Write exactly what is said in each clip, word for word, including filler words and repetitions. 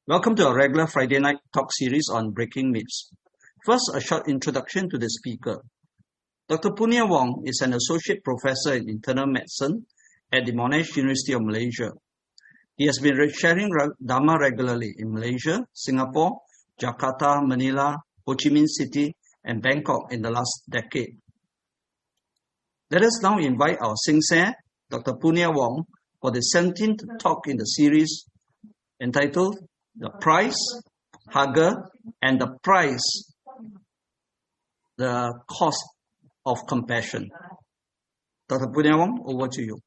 Welcome to our regular Friday night talk series on breaking myths. First, a short introduction to the speaker. Doctor Punia Wong is an associate professor in internal medicine at the Monash University of Malaysia. He has been sharing Dharma regularly in Malaysia, Singapore, Jakarta, Manila, Ho Chi Minh City, and Bangkok in the last decade. Let us now invite our Singseh, Doctor Punia Wong, for the seventeenth talk in the series entitled The Price, Harga, and the Price, the Cost of Compassion. Doctor Punia Wong, over to you.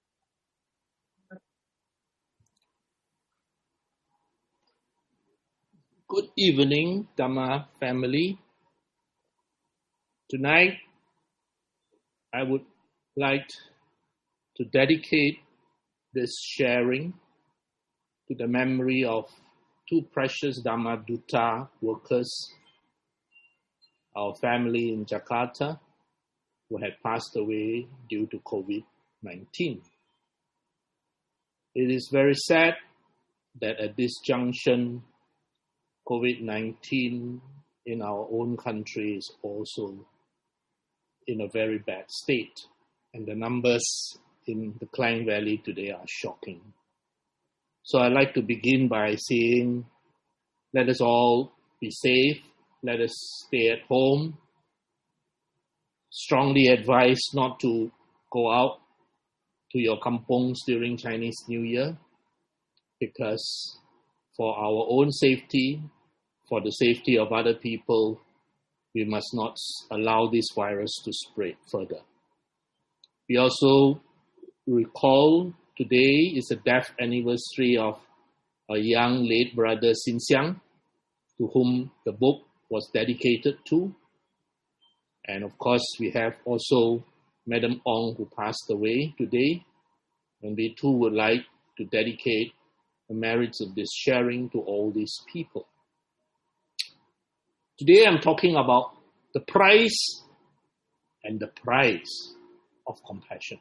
Good evening, Dhamma family. Tonight, I would like to dedicate this sharing to the memory of two precious Dhamma Duta workers, our family in Jakarta, who had passed away due to COVID nineteen. It is very sad that at this junction, COVID nineteen in our own country is also in a very bad state, and the numbers in the Klang Valley today are shocking. So I'd like to begin by saying, let us all be safe, let us stay at home. Strongly advise not to go out to your kampongs during Chinese New Year, because for our own safety, for the safety of other people, we must not allow this virus to spread further. We also recall today is the death anniversary of a young late brother Sin Xiang, to whom the book was dedicated to. And of course, we have also Madam Ong, who passed away today. And we too would like to dedicate the merits of this sharing to all these people. Today I'm talking about the price and the price of compassion.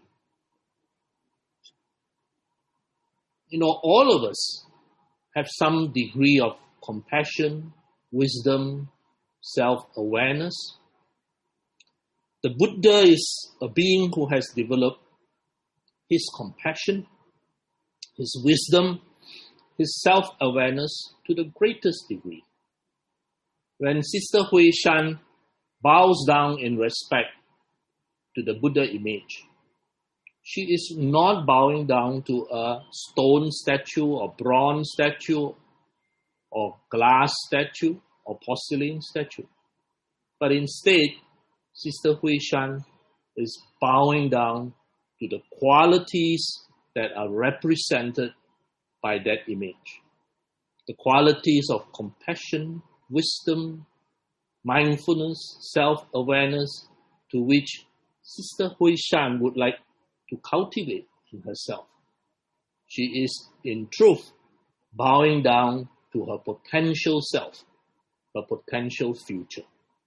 You know, all of us have some degree of compassion, wisdom, self-awareness. The Buddha is a being who has developed his compassion, his wisdom, his self-awareness to the greatest degree. When Sister Hui Shan bows down in respect to the Buddha image, she is not bowing down to a stone statue or bronze statue or glass statue or porcelain statue. But instead, Sister Hui Shan is bowing down to the qualities that are represented by that image. The qualities of compassion, wisdom, mindfulness, self-awareness, to which Sister Hui Shan would like to cultivate in herself. She is, in truth, bowing down to her potential self, her potential future.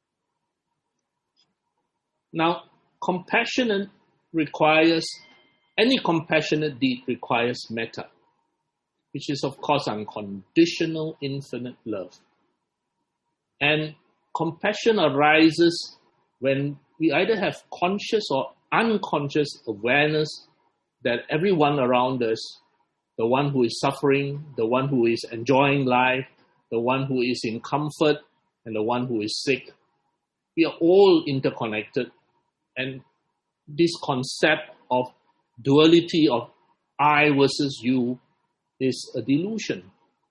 Now, compassion requires, any compassionate deed requires metta, which is, of course, unconditional, infinite love. And compassion arises when we either have conscious or unconscious awareness that everyone around us, the one who is suffering, the one who is enjoying life, the one who is in comfort, and the one who is sick, we are all interconnected. And this concept of duality of I versus you is a delusion.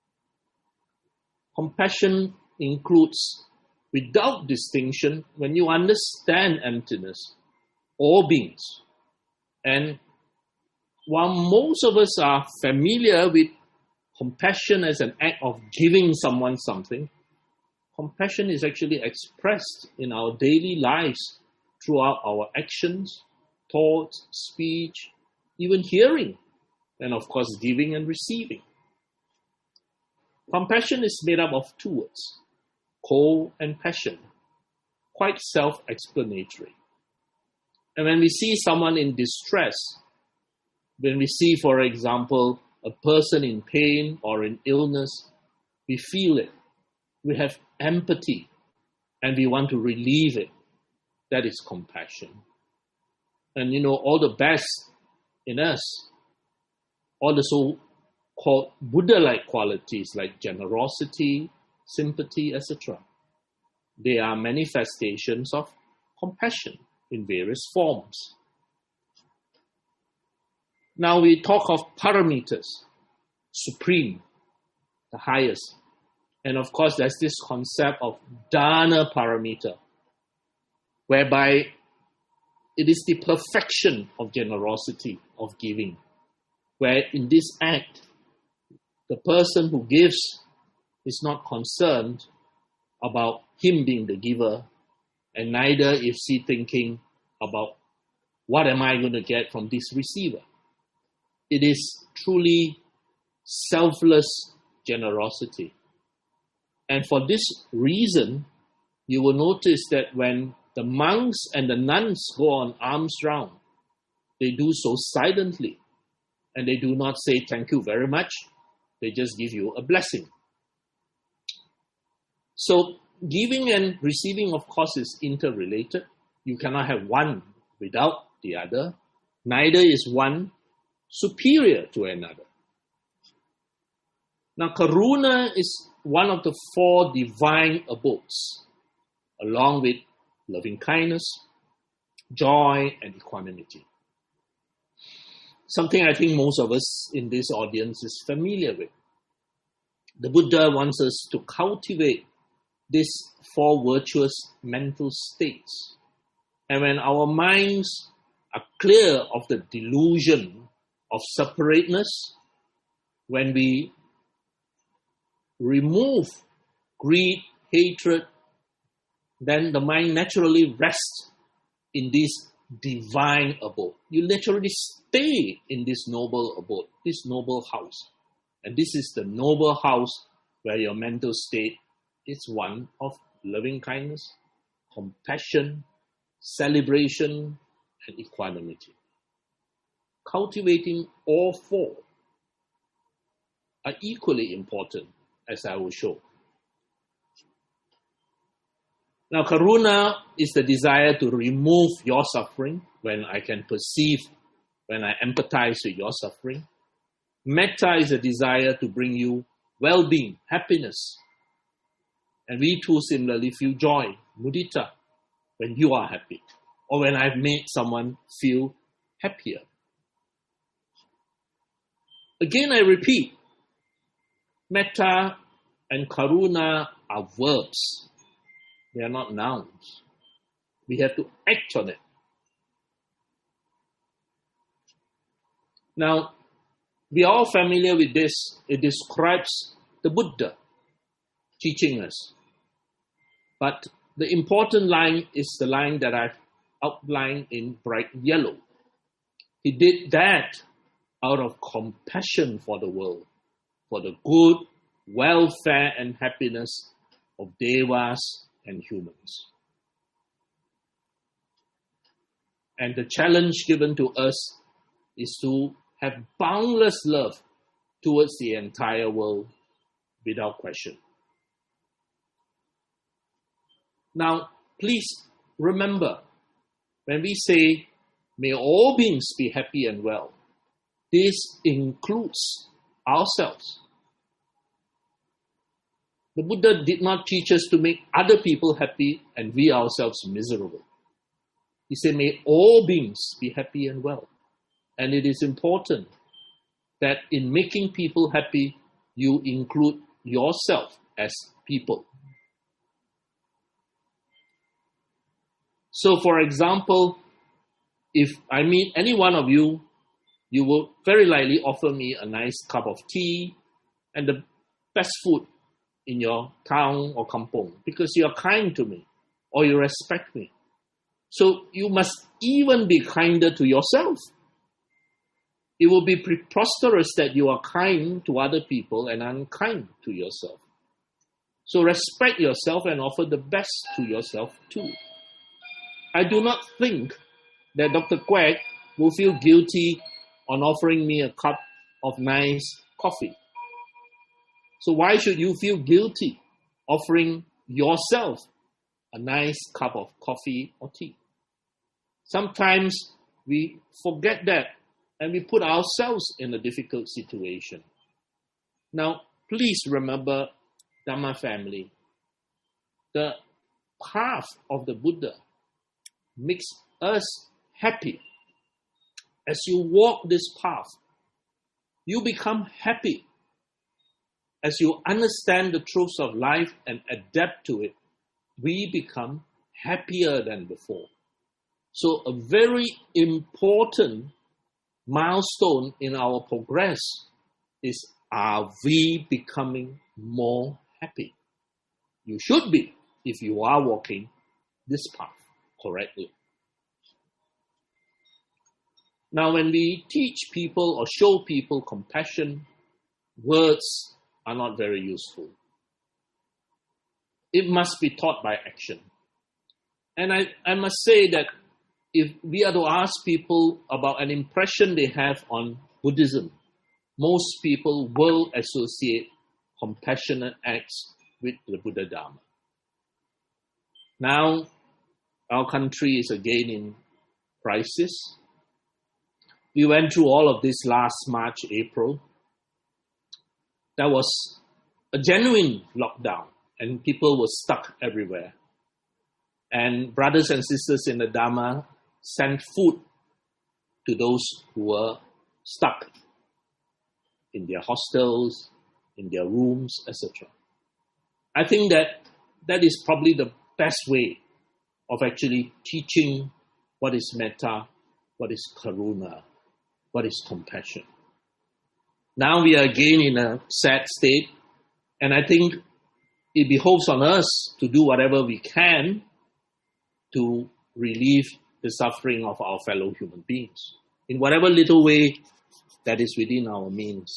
Compassion includes, without distinction, when you understand emptiness, all beings. And while most of us are familiar with compassion as an act of giving someone something, compassion is actually expressed in our daily lives throughout our actions, thoughts, speech, even hearing, and of course giving and receiving. Compassion is made up of two words, co and passion, quite self-explanatory. And when we see someone in distress, when we see, for example, a person in pain or in illness, we feel it, we have empathy, and we want to relieve it. That is compassion. And you know, all the best in us, all the so-called Buddha-like qualities like generosity, sympathy, et cetera, they are manifestations of compassion in various forms. Now we talk of paramitas, supreme, the highest. And of course, there's this concept of dana paramita, whereby it is the perfection of generosity, of giving, where in this act, the person who gives is not concerned about him being the giver, and neither is he thinking about what am I going to get from this receiver. It is truly selfless generosity. And for this reason, you will notice that when the monks and the nuns go on alms round, they do so silently. And they do not say thank you very much. They just give you a blessing. So giving and receiving, of course, is interrelated. You cannot have one without the other. Neither is one superior to another. Now, karuna is one of the four divine abodes, along with loving kindness, joy, and equanimity. Something I think most of us in this audience is familiar with. The Buddha wants us to cultivate these four virtuous mental states. And when our minds are clear of the delusion of separateness, when we remove greed, hatred, then the mind naturally rests in this divine abode. You literally stay in this noble abode, this noble house. And this is the noble house where your mental state is one of loving kindness, compassion, celebration, and equanimity. Cultivating all four are equally important, as I will show. Now, karuna is the desire to remove your suffering when I can perceive, when I empathize with your suffering. Metta is a desire to bring you well-being, happiness. And we too similarly feel joy, mudita, when you are happy, or when I've made someone feel happier. Again, I repeat, metta and karuna are verbs. They are not nouns. We have to act on it. Now, we are all familiar with this. It describes the Buddha teaching us. But the important line is the line that I've outlined in bright yellow. He did that out of compassion for the world, for the good, welfare, and happiness of devas and humans. And the challenge given to us is to have boundless love towards the entire world without question. Now, please remember, when we say, may all beings be happy and well, this includes ourselves. The Buddha did not teach us to make other people happy and we ourselves miserable. He said, may all beings be happy and well. And it is important that in making people happy, you include yourself as people. So, for example, if I meet any one of you, you will very likely offer me a nice cup of tea and the best food in your town or kampong because you are kind to me or you respect me. So you must even be kinder to yourself. It will be preposterous that you are kind to other people and unkind to yourself. So respect yourself and offer the best to yourself too. I do not think that Doctor Quek will feel guilty on offering me a cup of nice coffee. So why should you feel guilty offering yourself a nice cup of coffee or tea? Sometimes we forget that and we put ourselves in a difficult situation. Now, please remember, Dhamma family, the path of the Buddha makes us happy. As you walk this path, you become happy. As you understand the truths of life and adapt to it, we become happier than before. So a very important milestone in our progress is, are we becoming more happy? You should be if you are walking this path correctly. Now, when we teach people or show people compassion, words are not very useful. It must be taught by action. And I, I must say that if we are to ask people about an impression they have on Buddhism, most people will associate compassionate acts with the Buddha Dharma. Now, our country is again in crisis. We went through all of this last March, April. There was a genuine lockdown and people were stuck everywhere. And brothers and sisters in the Dharma sent food to those who were stuck in their hostels, in their rooms, et cetera. I think that that is probably the best way of actually teaching what is metta, what is karuna, what is compassion. Now we are again in a sad state, and I think it behoves on us to do whatever we can to relieve the suffering of our fellow human beings in whatever little way that is within our means.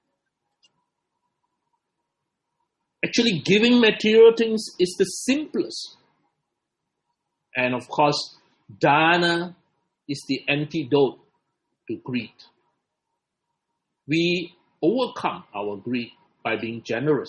Actually, giving material things is the simplest. And of course, dana is the antidote to greed. We overcome our greed by being generous.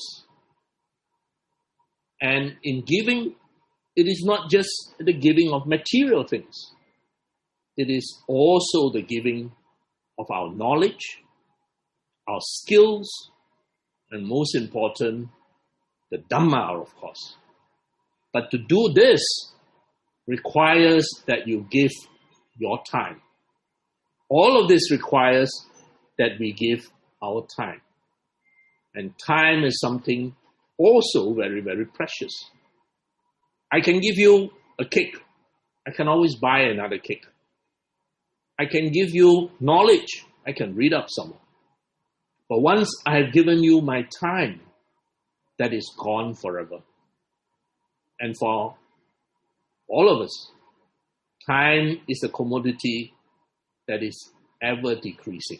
And in giving, it is not just the giving of material things. It is also the giving of our knowledge, our skills, and most important, the Dhamma, of course. But to do this requires that you give your time. All of this requires that we give our time. And time is something also very, very precious. I can give you a cake. I can always buy another cake. I can give you knowledge. I can read up some more. But once I have given you my time, that is gone forever. And for all of us, time is a commodity that is ever decreasing.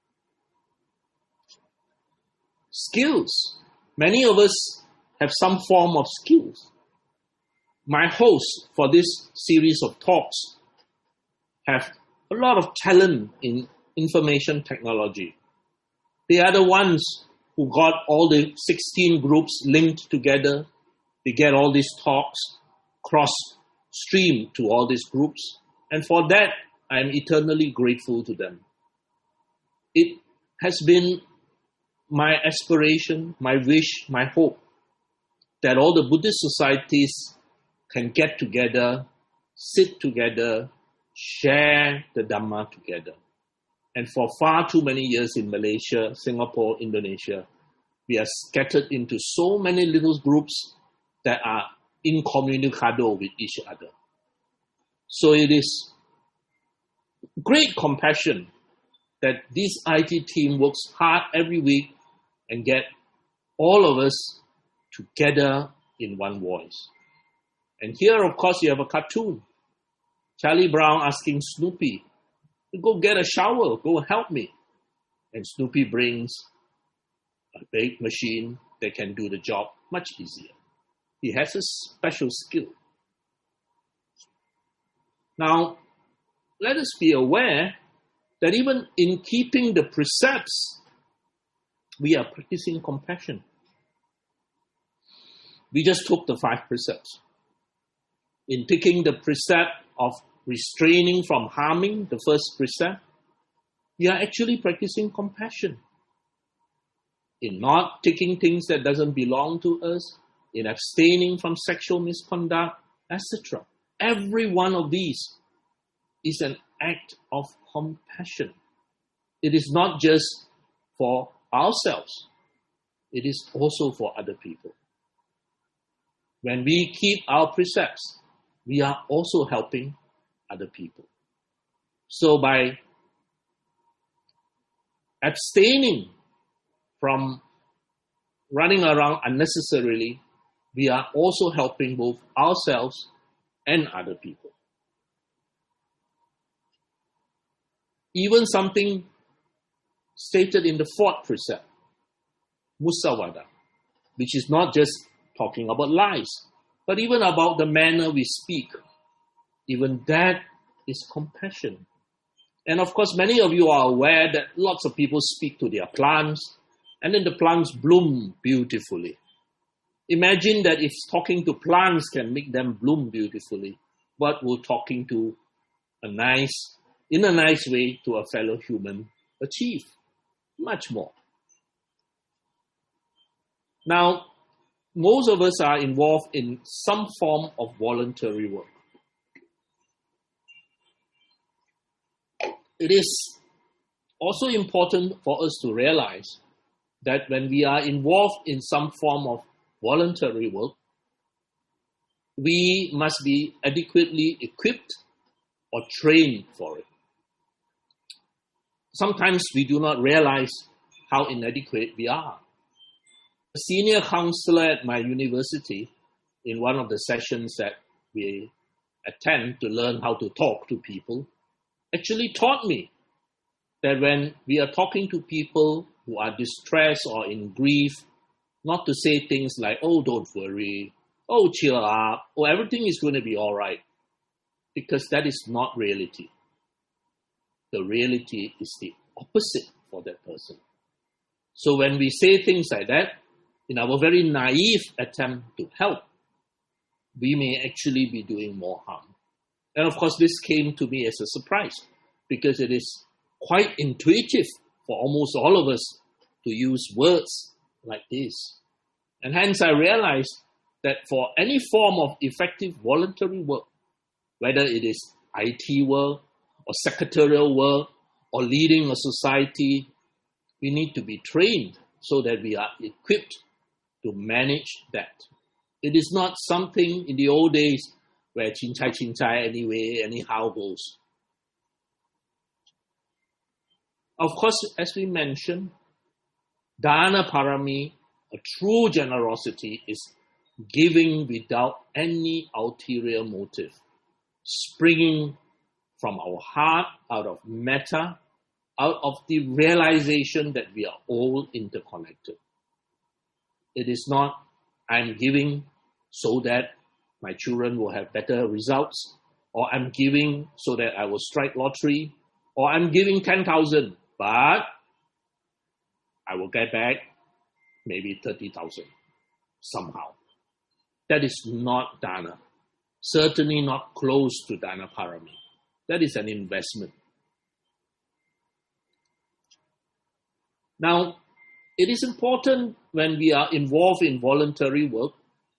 Skills. Many of us have some form of skills. My hosts for this series of talks have a lot of talent in information technology. They are the ones who got all the sixteen groups linked together. They get all these talks cross-streamed to all these groups. And for that, I am eternally grateful to them. It has been my aspiration, my wish, my hope that all the Buddhist societies can get together, sit together, share the Dhamma together. And for far too many years in Malaysia, Singapore, Indonesia, we are scattered into so many little groups that are incommunicado with each other. So it is great compassion that this I T team works hard every week and get all of us together in one voice. And here, of course, you have a cartoon. Charlie Brown asking Snoopy to go get a shower, go help me. And Snoopy brings a big machine that can do the job much easier. He has a special skill. Now, let us be aware that even in keeping the precepts, we are practicing compassion. we just took the five precepts. In taking the precept of restraining from harming, the first precept, we are actually practicing compassion. In not taking things that doesn't belong to us, in abstaining from sexual misconduct, et cetera. Every one of these is an act of compassion. It is not just for ourselves. It is also for other people. When we keep our precepts, we are also helping other people. So by abstaining from running around unnecessarily, we are also helping both ourselves and other people. Even something stated in the fourth precept, Musawada, which is not just talking about lies, but even about the manner we speak. Even that is compassion. And of course, many of you are aware that lots of people speak to their plants, and then the plants bloom beautifully. Imagine that if talking to plants can make them bloom beautifully, what will talking to a nice, in a nice way to a fellow human achieve? Much more. Now, most of us are involved in some form of voluntary work. It is also important for us to realize that when we are involved in some form of voluntary work, we must be adequately equipped or trained for it. Sometimes we do not realize how inadequate we are. A senior counselor at my university, in one of the sessions that we attend to learn how to talk to people, actually taught me that when we are talking to people who are distressed or in grief, not to say things like, oh, don't worry, oh, cheer up, oh, everything is going to be all right, because that is not reality. The reality is the opposite for that person. So when we say things like that, in our very naive attempt to help, we may actually be doing more harm. And of course, this came to me as a surprise, because it is quite intuitive for almost all of us to use words like this. And hence I realized that for any form of effective voluntary work, whether it is I T work or secretarial work or leading a society, we need to be trained so that we are equipped to manage that. It is not something in the old days where chincai chincai anyway, anyhow goes. Of course, as we mentioned, dana parami, a true generosity, is giving without any ulterior motive, springing from our heart, out of metta, out of the realization that we are all interconnected. It is not, I'm giving so that my children will have better results, or I'm giving so that I will strike lottery, or I'm giving ten thousand, but I will get back maybe thirty thousand somehow. That is not dana. Certainly not close to dana parami. That is an investment. Now, it is important when we are involved in voluntary work,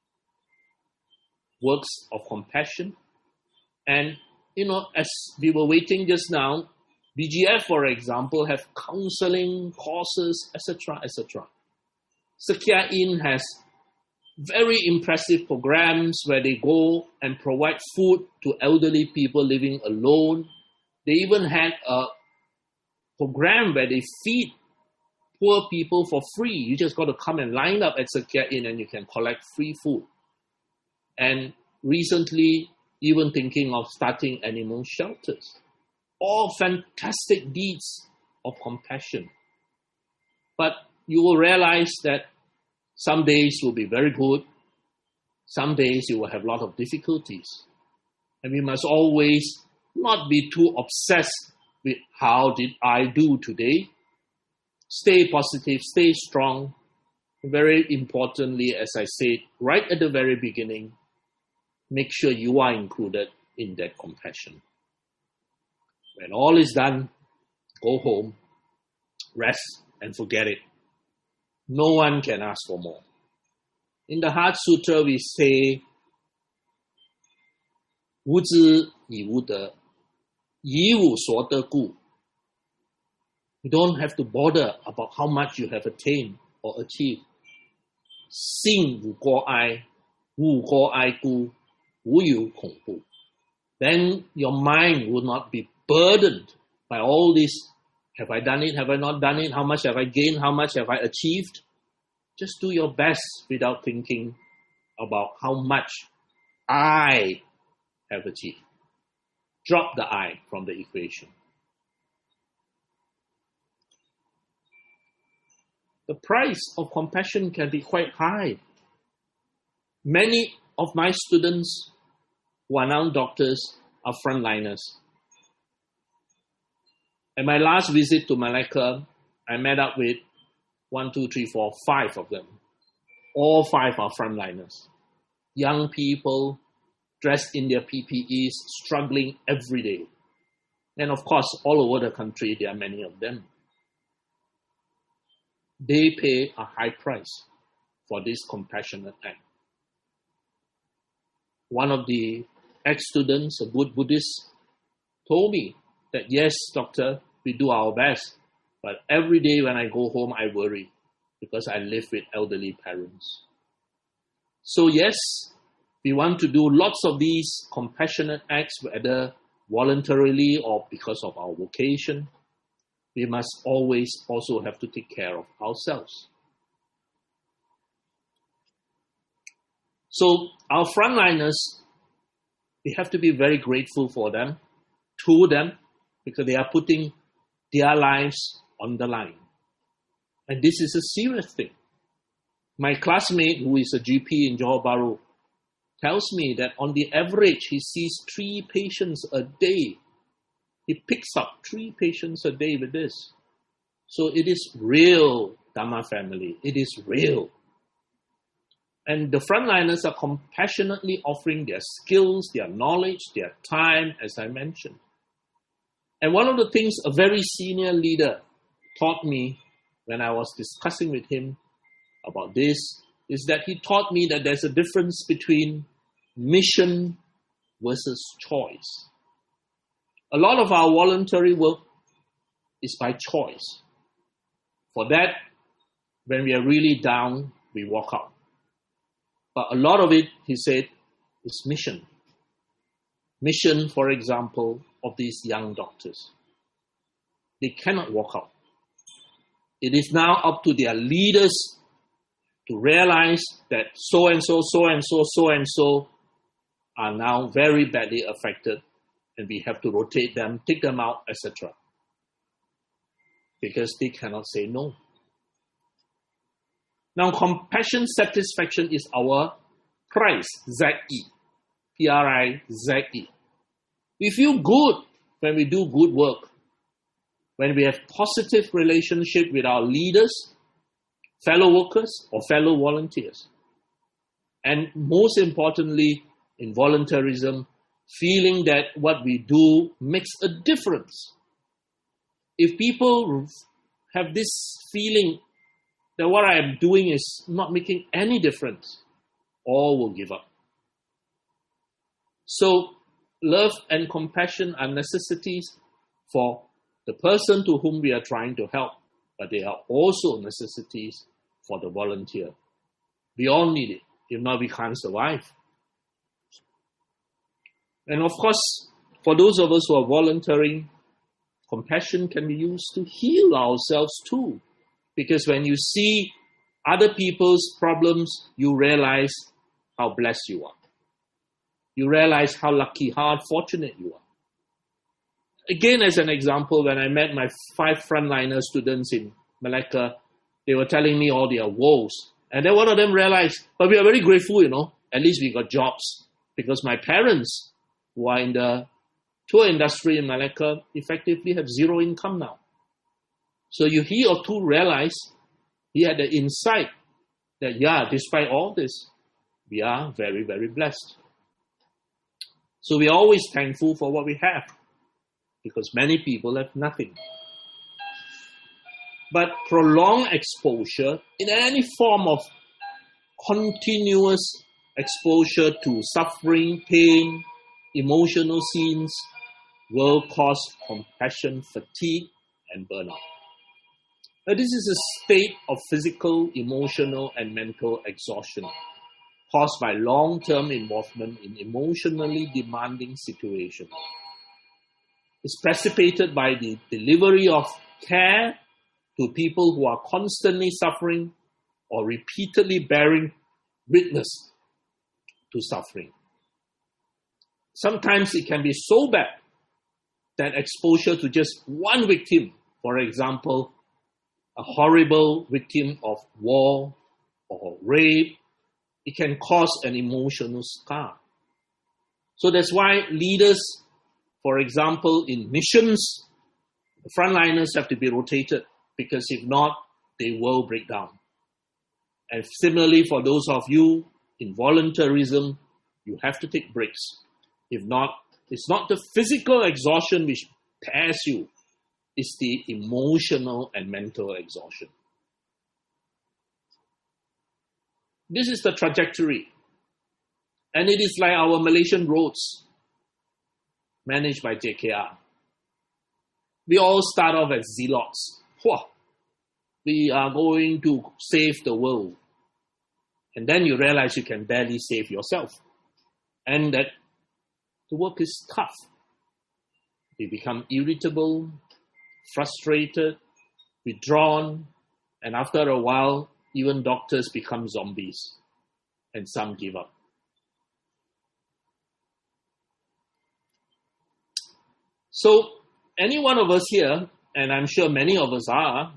works of compassion, and, you know, as we were waiting just now, B G F, for example, have counseling courses, et cetera, et cetera. Sakya Inn has very impressive programs where they go and provide food to elderly people living alone. They even had a program where they feed poor people for free. You just got to come and line up at Sakya Inn and you can collect free food. And recently, even thinking of starting animal shelters. All fantastic deeds of compassion. But you will realize that some days will be very good. Some days you will have a lot of difficulties. And we must always not be too obsessed with how did I do today. Stay positive, stay strong, Very importantly, as I said right at the very beginning, make sure you are included in that compassion. When all is done, go home, rest, and forget it. No one can ask for more. In the Heart Sutra, we say, 无知以无得，以无所得故. You don't have to bother about how much you have attained or achieved. 心无过爱，无过爱故，无有恐怖. Then your mind will not be burdened by all this. Have I done it? Have I not done it? How much have I gained? How much have I achieved? Just do your best without thinking about how much I have achieved. Drop the I from the equation. The price of compassion can be quite high. Many of my students who are now doctors are frontliners. At my last visit to Malacca, I met up with one, two, three, four, five of them. All five are frontliners. Young people dressed in their P P Es, struggling every day. And of course, all over the country, there are many of them. They pay a high price for this compassionate act. One of the ex-students, a good Buddhist, told me that, yes, doctor, we do our best, but every day when I go home, I worry because I live with elderly parents. So yes, we want to do lots of these compassionate acts, whether voluntarily or because of our vocation. We must always also have to take care of ourselves. So our frontliners, we have to be very grateful for them, to them, because they are putting their lives on the line. And this is a serious thing. My classmate, who is a G P in Johor Bahru, tells me that on the average, he sees three patients a day. He picks up three patients a day with this. So it is real, Dhamma family. It is real. And the frontliners are compassionately offering their skills, their knowledge, their time, as I mentioned. And one of the things a very senior leader taught me when I was discussing with him about this is that he taught me that there's a difference between mission versus choice. A lot of our voluntary work is by choice. For that, when we are really down, we walk out. But a lot of it, he said, is mission. Mission, for example, of these young doctors. They cannot walk out. It is now up to their leaders to realize that so-and-so, so-and-so, so-and-so are now very badly affected, and we have to rotate them, take them out, et cetera. Because they cannot say no. Now, compassion satisfaction is our price, Z E, P R I Z E. We feel good when we do good work, when we have positive relationship with our leaders, fellow workers, or fellow volunteers. And most importantly, in voluntarism, feeling that what we do makes a difference. If people have this feeling that what I am doing is not making any difference, all will give up. So, love and compassion are necessities for the person to whom we are trying to help, but they are also necessities for the volunteer. We all need it. If not, we can't survive. And of course, for those of us who are volunteering, compassion can be used to heal ourselves too. Because when you see other people's problems, you realize how blessed you are. You realize how lucky, how fortunate you are. Again, as an example, when I met my five frontliner students in Malacca, they were telling me all their woes. And then one of them realized, but we are very grateful, you know, at least we got jobs. Because my parents, who are in the tour industry in Malacca, effectively have zero income now. So you, he or two realized he had the insight that, yeah, despite all this, we are very, very blessed. So we're always thankful for what we have, because many people have nothing. But prolonged exposure in any form of continuous exposure to suffering, pain, emotional scenes will cause compassion fatigue and burnout. Now, this is a state of physical, emotional, and mental exhaustion caused by long-term involvement in emotionally demanding situations. It's precipitated by the delivery of care to people who are constantly suffering or repeatedly bearing witness to suffering. Sometimes it can be so bad that exposure to just one victim, for example, a horrible victim of war or rape, it can cause an emotional scar. So that's why leaders, for example, in missions, the frontliners have to be rotated, because if not, they will break down. And similarly, for those of you in volunteerism, you have to take breaks. If not, it's not the physical exhaustion which tears you, it's the emotional and mental exhaustion. This is the trajectory. And it is like our Malaysian roads managed by J K R. We all start off as zealots. Whoa, we are going to save the world. And then you realize you can barely save yourself. And that the work is tough. We become irritable, frustrated, withdrawn, and after a while, even doctors become zombies, and some give up. So, any one of us here, and I'm sure many of us are,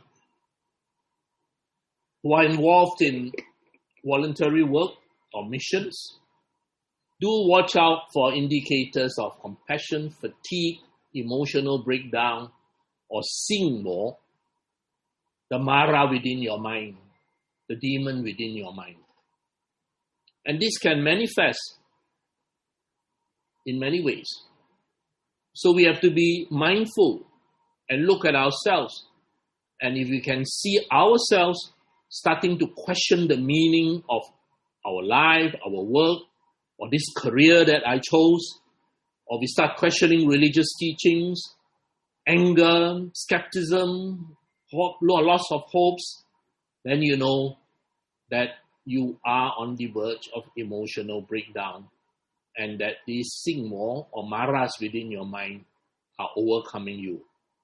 who are involved in voluntary work or missions, do watch out for indicators of compassion, fatigue, emotional breakdown, or sing more, the Mara within your mind, the demon within your mind. And this can manifest in many ways. So we have to be mindful and look at ourselves. And if we can see ourselves starting to question the meaning of our life, our work, or this career that I chose, or we start questioning religious teachings, anger, skepticism, hope, loss of hopes, then you know that you are on the verge of emotional breakdown, and that these singmo or maras within your mind are overcoming you.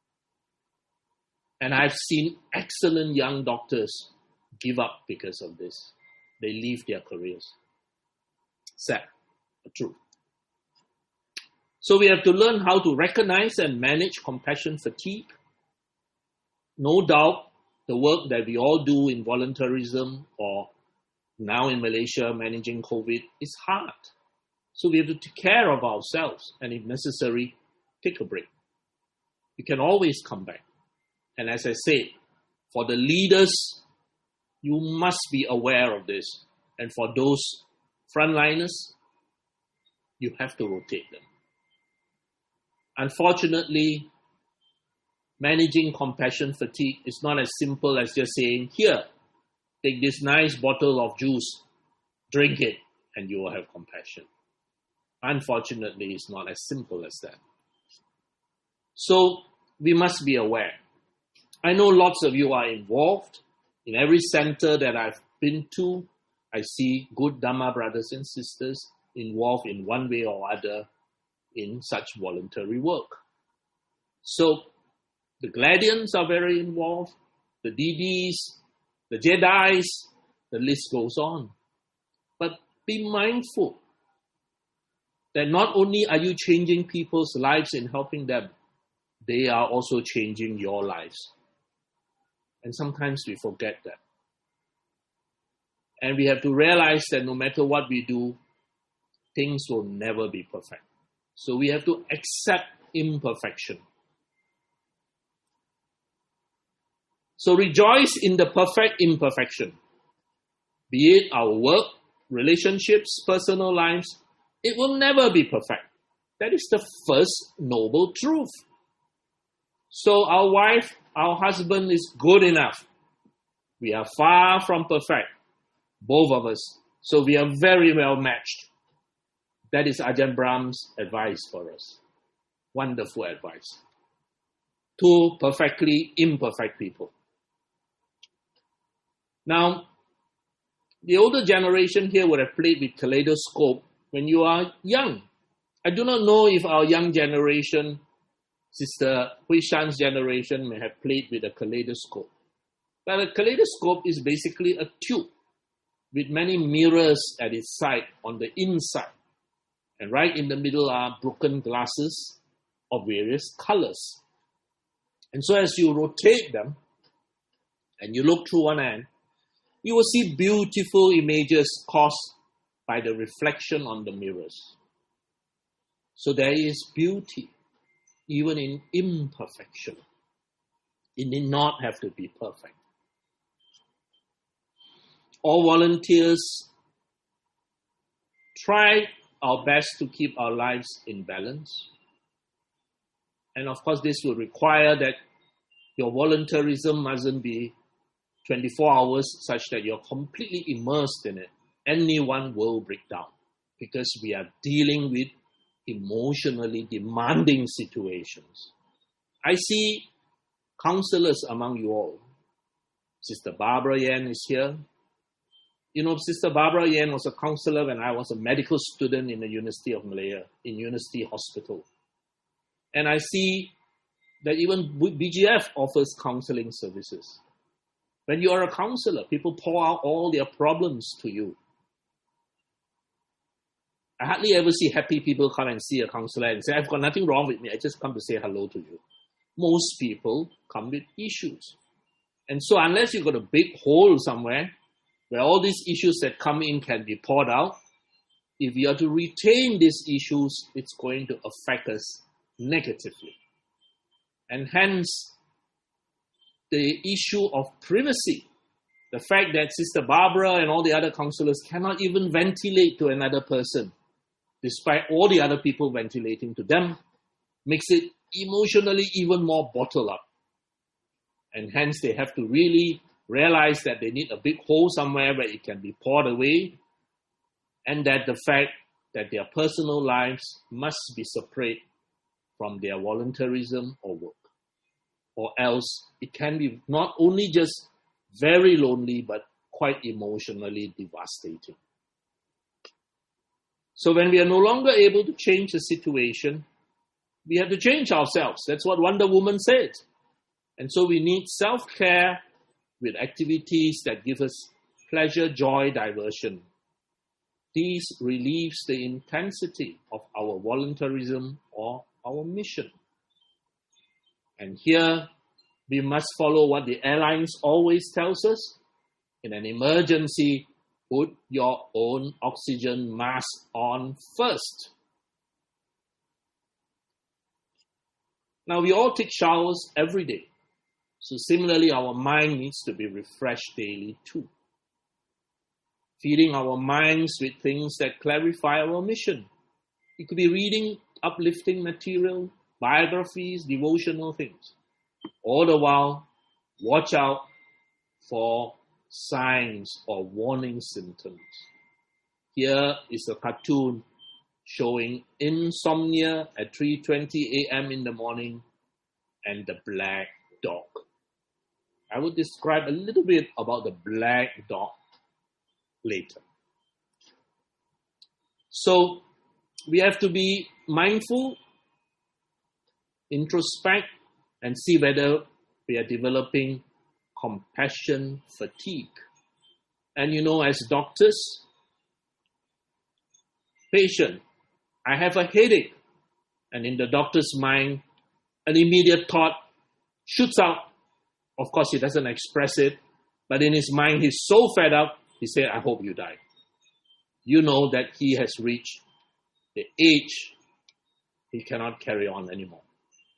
And I've seen excellent young doctors give up because of this. They leave their careers. Sad, but true. So we have to learn how to recognize and manage compassion fatigue. No doubt, the work that we all do in volunteerism or now in Malaysia managing COVID is hard. So we have to take care of ourselves, and if necessary, take a break. You can always come back. And as I said, for the leaders, you must be aware of this. And for those frontliners, you have to rotate them. Unfortunately, managing compassion fatigue is not as simple as just saying, here, take this nice bottle of juice, drink it, and you will have compassion. Unfortunately, it's not as simple as that. So we must be aware. I know lots of you are involved. In every center that I've been to, I see good Dhamma brothers and sisters involved in one way or other in such voluntary work. So the Gladians are very involved, the D Ds, the Jedis, the list goes on. But be mindful that not only are you changing people's lives in helping them, they are also changing your lives. And sometimes we forget that. And we have to realize that no matter what we do, things will never be perfect. So we have to accept imperfection. So rejoice in the perfect imperfection. Be it our work, relationships, personal lives, it will never be perfect. That is the first noble truth. So our wife, our husband is good enough. We are far from perfect, both of us. So we are very well matched. That is Ajahn Brahm's advice for us. Wonderful advice. Two perfectly imperfect people. Now, the older generation here would have played with kaleidoscope when you are young. I do not know if our young generation, Sister Hui Shan's generation, may have played with a kaleidoscope. But a kaleidoscope is basically a tube with many mirrors at its side on the inside. And right in the middle are broken glasses of various colors. And so as you rotate them and you look through one end, you will see beautiful images caused by the reflection on the mirrors. So there is beauty even in imperfection. It need not have to be perfect. All volunteers try our best to keep our lives in balance. And of course, this will require that your volunteerism mustn't be twenty-four hours such that you're completely immersed in it. Anyone will break down because we are dealing with emotionally demanding situations. I see counselors among you all. Sister Barbara Yan is here. You know, Sister Barbara Yan was a counselor when I was a medical student in the University of Malaya, in University Hospital. And I see that even B G F offers counseling services. When you are a counselor, people pour out all their problems to you. I hardly ever see happy people come and see a counselor and say, I've got nothing wrong with me, I just come to say hello to you. Most people come with issues. And so unless you've got a big hole somewhere, where all these issues that come in can be poured out, if you are to retain these issues, it's going to affect us negatively. And hence, the issue of privacy, the fact that Sister Barbara and all the other counselors cannot even ventilate to another person, despite all the other people ventilating to them, makes it emotionally even more bottled up. And hence, they have to really realize that they need a big hole somewhere where it can be poured away, and that the fact that their personal lives must be separate from their volunteerism or work. Or else it can be not only just very lonely, but quite emotionally devastating. So when we are no longer able to change the situation, we have to change ourselves. That's what Wonder Woman said. And so we need self-care with activities that give us pleasure, joy, diversion. This relieves the intensity of our volunteerism or our mission. And here, we must follow what the airlines always tells us. In an emergency, put your own oxygen mask on first. Now, we all take showers every day. So similarly, our mind needs to be refreshed daily too. Feeding our minds with things that clarify our mission. It could be reading uplifting material, biographies, devotional things. All the while, watch out for signs or warning symptoms. Here is a cartoon showing insomnia at three twenty a.m. in the morning and the black dog. I will describe a little bit about the black dog later. So we have to be mindful, introspect, and see whether we are developing compassion fatigue. And you know, as doctors, patient, I have a headache. And in the doctor's mind, an immediate thought shoots out. Of course, he doesn't express it, but in his mind, he's so fed up, he said, I hope you die. You know that he has reached the age he cannot carry on anymore.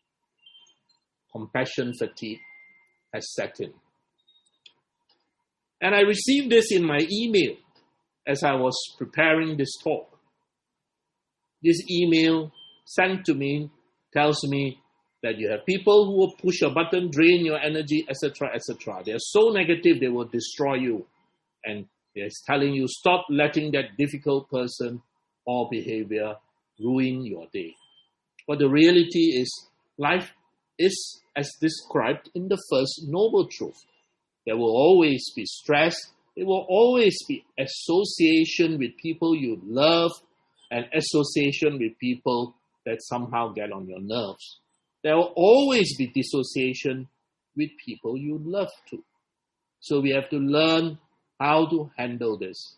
Compassion fatigue has set in. And I received this in my email as I was preparing this talk. This email sent to me tells me that you have people who will push a button, drain your energy, et cetera, et cetera. They are so negative, they will destroy you. And they're telling you, stop letting that difficult person or behavior ruin your day. But the reality is, life is as described in the first noble truth. There will always be stress. There will always be association with people you love and association with people that somehow get on your nerves. There will always be dissociation with people you love too. So we have to learn how to handle this.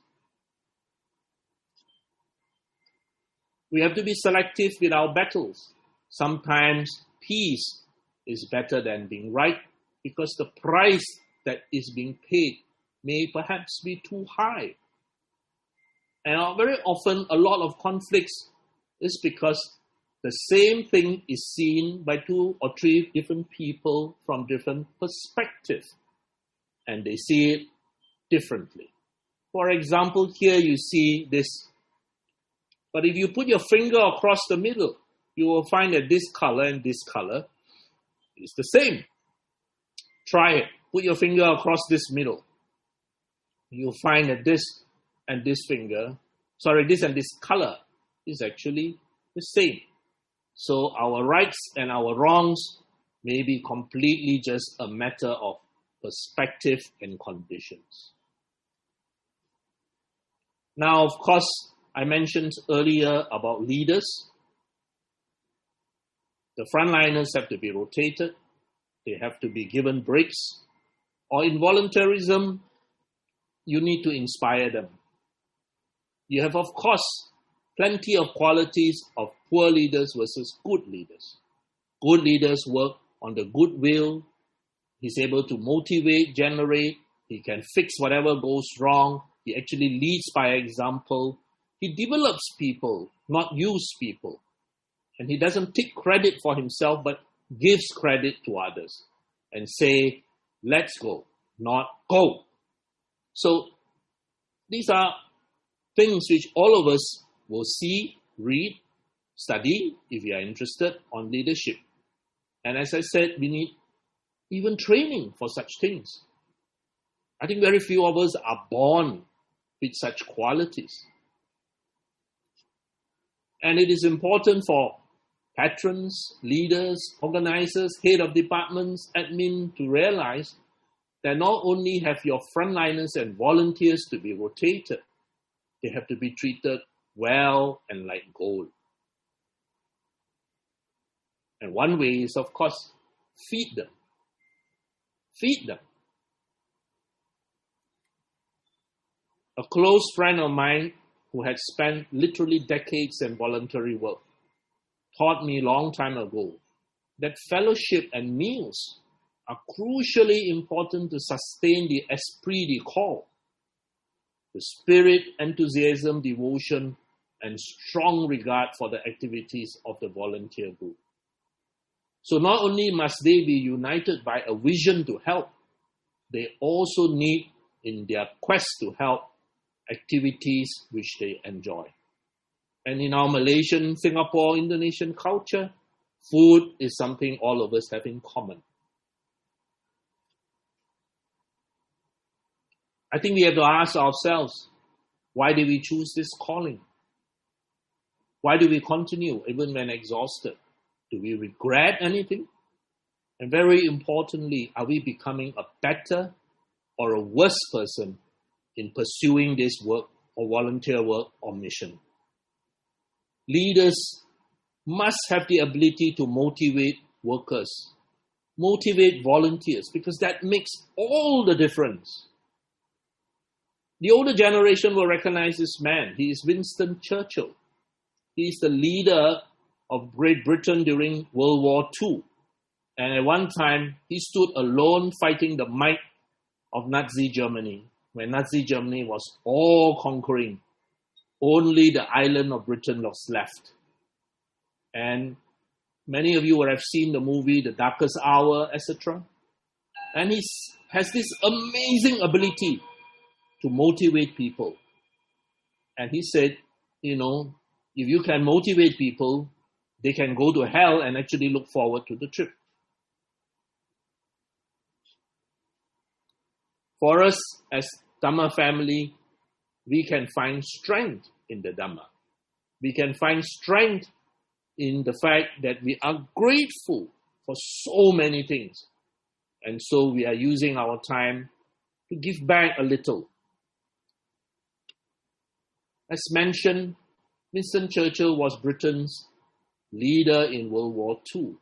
We have to be selective with our battles. Sometimes peace is better than being right because the price that is being paid may perhaps be too high. And very often a lot of conflicts is because the same thing is seen by two or three different people from different perspectives, and they see it differently. For example, here you see this, but if you put your finger across the middle, you will find that this color and this color is the same. Try it. Put your finger across this middle. You'll find that this and this finger, sorry, this and this color is actually the same. So our rights and our wrongs may be completely just a matter of perspective and conditions. Now, of course, I mentioned earlier about leaders. The frontliners have to be rotated. They have to be given breaks. Or in volunteerism, you need to inspire them. You have, of course, plenty of qualities of poor leaders versus good leaders. Good leaders work on the goodwill. He's able to motivate, generate. He can fix whatever goes wrong. He actually leads by example. He develops people, not use people. And he doesn't take credit for himself, but gives credit to others and say, let's go, not go. So these are things which all of us will see, read, study, if you are interested, on leadership. And as I said, we need even training for such things. I think very few of us are born with such qualities. And it is important for patrons, leaders, organizers, head of departments, admin to realize that not only have your frontliners and volunteers to be rotated, they have to be treated well and like gold. And one way is, of course, feed them. Feed them. A close friend of mine who had spent literally decades in voluntary work taught me a long time ago that fellowship and meals are crucially important to sustain the esprit de corps, the spirit, enthusiasm, devotion, and strong regard for the activities of the volunteer group. So not only must they be united by a vision to help, they also need, in their quest to help, activities which they enjoy. And in our Malaysian, Singapore, Indonesian culture, food is something all of us have in common. I think we have to ask ourselves, why did we choose this calling? Why do we continue even when exhausted? Do we regret anything? And very importantly, are we becoming a better or a worse person in pursuing this work or volunteer work or mission? Leaders must have the ability to motivate workers, motivate volunteers, because that makes all the difference. The older generation will recognize this man. He is Winston Churchill. He is the leader of Great Britain during World War Two. And at one time, he stood alone fighting the might of Nazi Germany. When Nazi Germany was all conquering, only the island of Britain was left. And many of you would have seen the movie The Darkest Hour, et cetera. And he has this amazing ability to motivate people. And he said, you know, if you can motivate people, they can go to hell and actually look forward to the trip. For us as Dhamma family, we can find strength in the Dhamma. We can find strength in the fact that we are grateful for so many things. And so we are using our time to give back a little. As mentioned, Winston Churchill was Britain's leader in World War Two.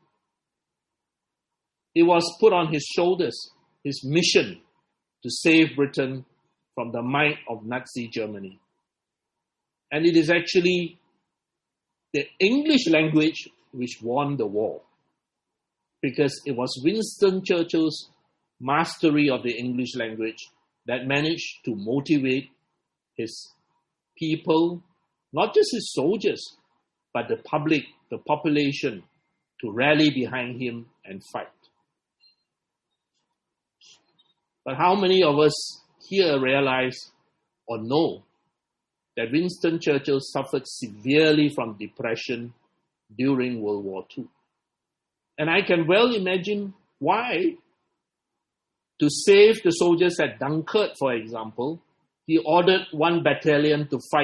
It was put on his shoulders, his mission to save Britain from the might of Nazi Germany. And it is actually the English language which won the war, because it was Winston Churchill's mastery of the English language that managed to motivate his people, not just his soldiers, but the public, the population, to rally behind him and fight. But how many of us here realize or know that Winston Churchill suffered severely from depression during World War Two? And I can well imagine why. To save the soldiers at Dunkirk, for example, he ordered one battalion to fight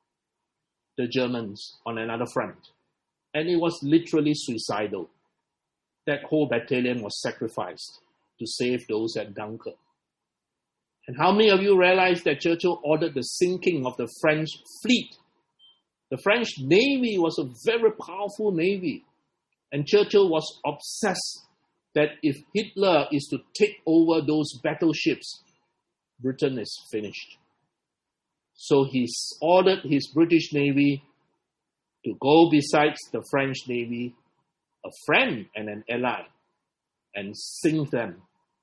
the Germans on another front. And it was literally suicidal. That whole battalion was sacrificed to save those at Dunkirk. And how many of you realize that Churchill ordered the sinking of the French fleet? The French Navy was a very powerful navy. And Churchill was obsessed that if Hitler is to take over those battleships, Britain is finished. So he ordered his British Navy to go besides the French Navy, a friend and an ally, and sink them.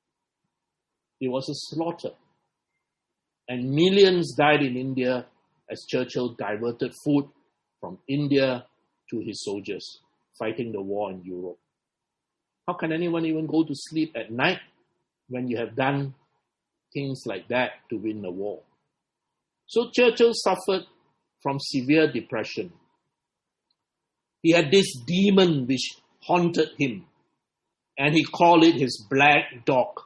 It was a slaughter. And millions died in India as Churchill diverted food from India to his soldiers fighting the war in Europe. How can anyone even go to sleep at night when you have done things like that to win the war? So Churchill suffered from severe depression. He had this demon which haunted him, and he called it his black dog.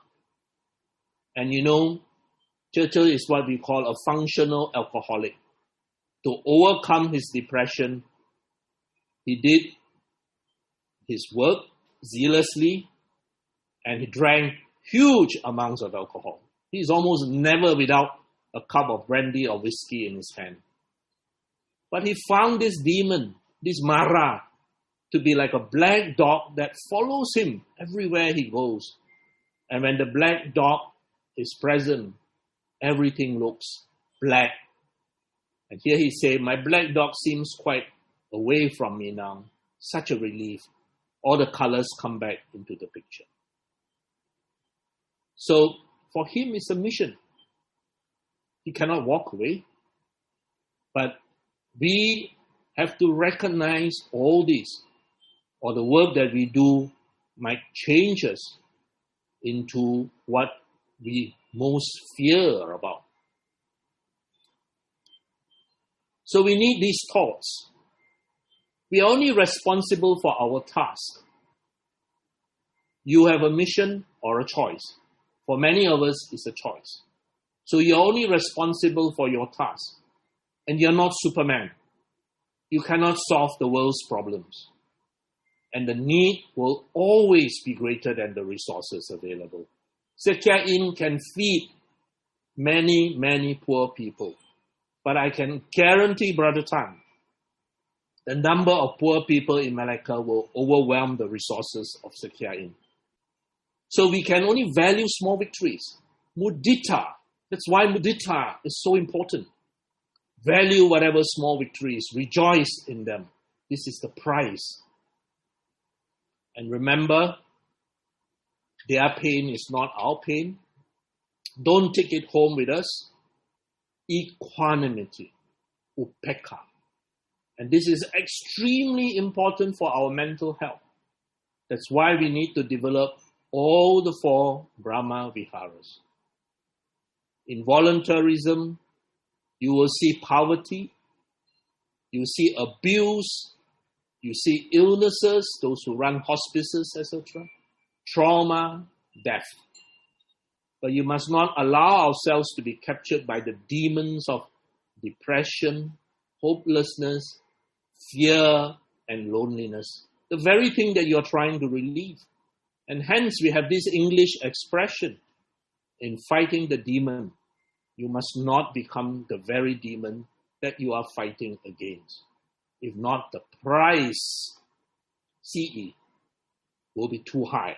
And you know, Churchill is what we call a functional alcoholic. To overcome his depression, he did his work zealously, and he drank huge amounts of alcohol. He's almost never without a cup of brandy or whiskey in his hand. But he found this demon, this Mara, to be like a black dog that follows him everywhere he goes. And when the black dog is present, everything looks black. And here he said, my black dog seems quite away from me now. Such a relief. All the colors come back into the picture. So for him, it's a mission. He cannot walk away. But we have to recognize all this, or the work that we do might change us into what we most fear about. So we need these thoughts. We are only responsible for our task. You have a mission or a choice. For many of us, it's a choice. So you're only responsible for your task. And you're not Superman. You cannot solve the world's problems. And the need will always be greater than the resources available. Sekya Inn can feed many, many poor people. But I can guarantee, Brother Tan, the number of poor people in Malacca will overwhelm the resources of Sekya Inn. So we can only value small victories. Mudita. That's why mudita is so important. Value whatever small victories. Rejoice in them. This is the prize. And remember, their pain is not our pain. Don't take it home with us. Equanimity. Upekka. And this is extremely important for our mental health. That's why we need to develop all the four Brahma Viharas. In voluntarism, you will see poverty, you see abuse, you see illnesses, those who run hospices, et cetera, trauma, death. But you must not allow ourselves to be captured by the demons of depression, hopelessness, fear, and loneliness. The very thing that you're trying to relieve. And hence we have this English expression, in fighting the demon, you must not become the very demon that you are fighting against. If not, the price, C E, will be too high.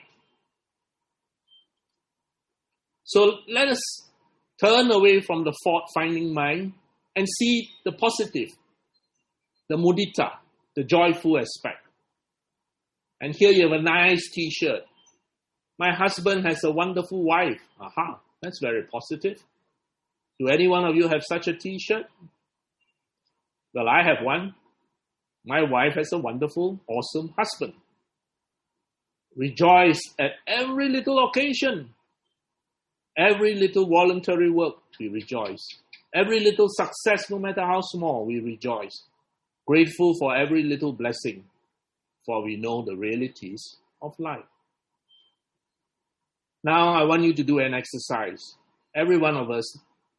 So let us turn away from the fault-finding mind and see the positive, the mudita, the joyful aspect. And here you have a nice t-shirt. My husband has a wonderful wife. Aha, that's very positive. Do any one of you have such a t-shirt? Well, I have one. My wife has a wonderful, awesome husband. Rejoice at every little occasion. Every little voluntary work, we rejoice. Every little success, no matter how small, we rejoice. Grateful for every little blessing, for we know the realities of life. Now I want you to do an exercise. Every one of us,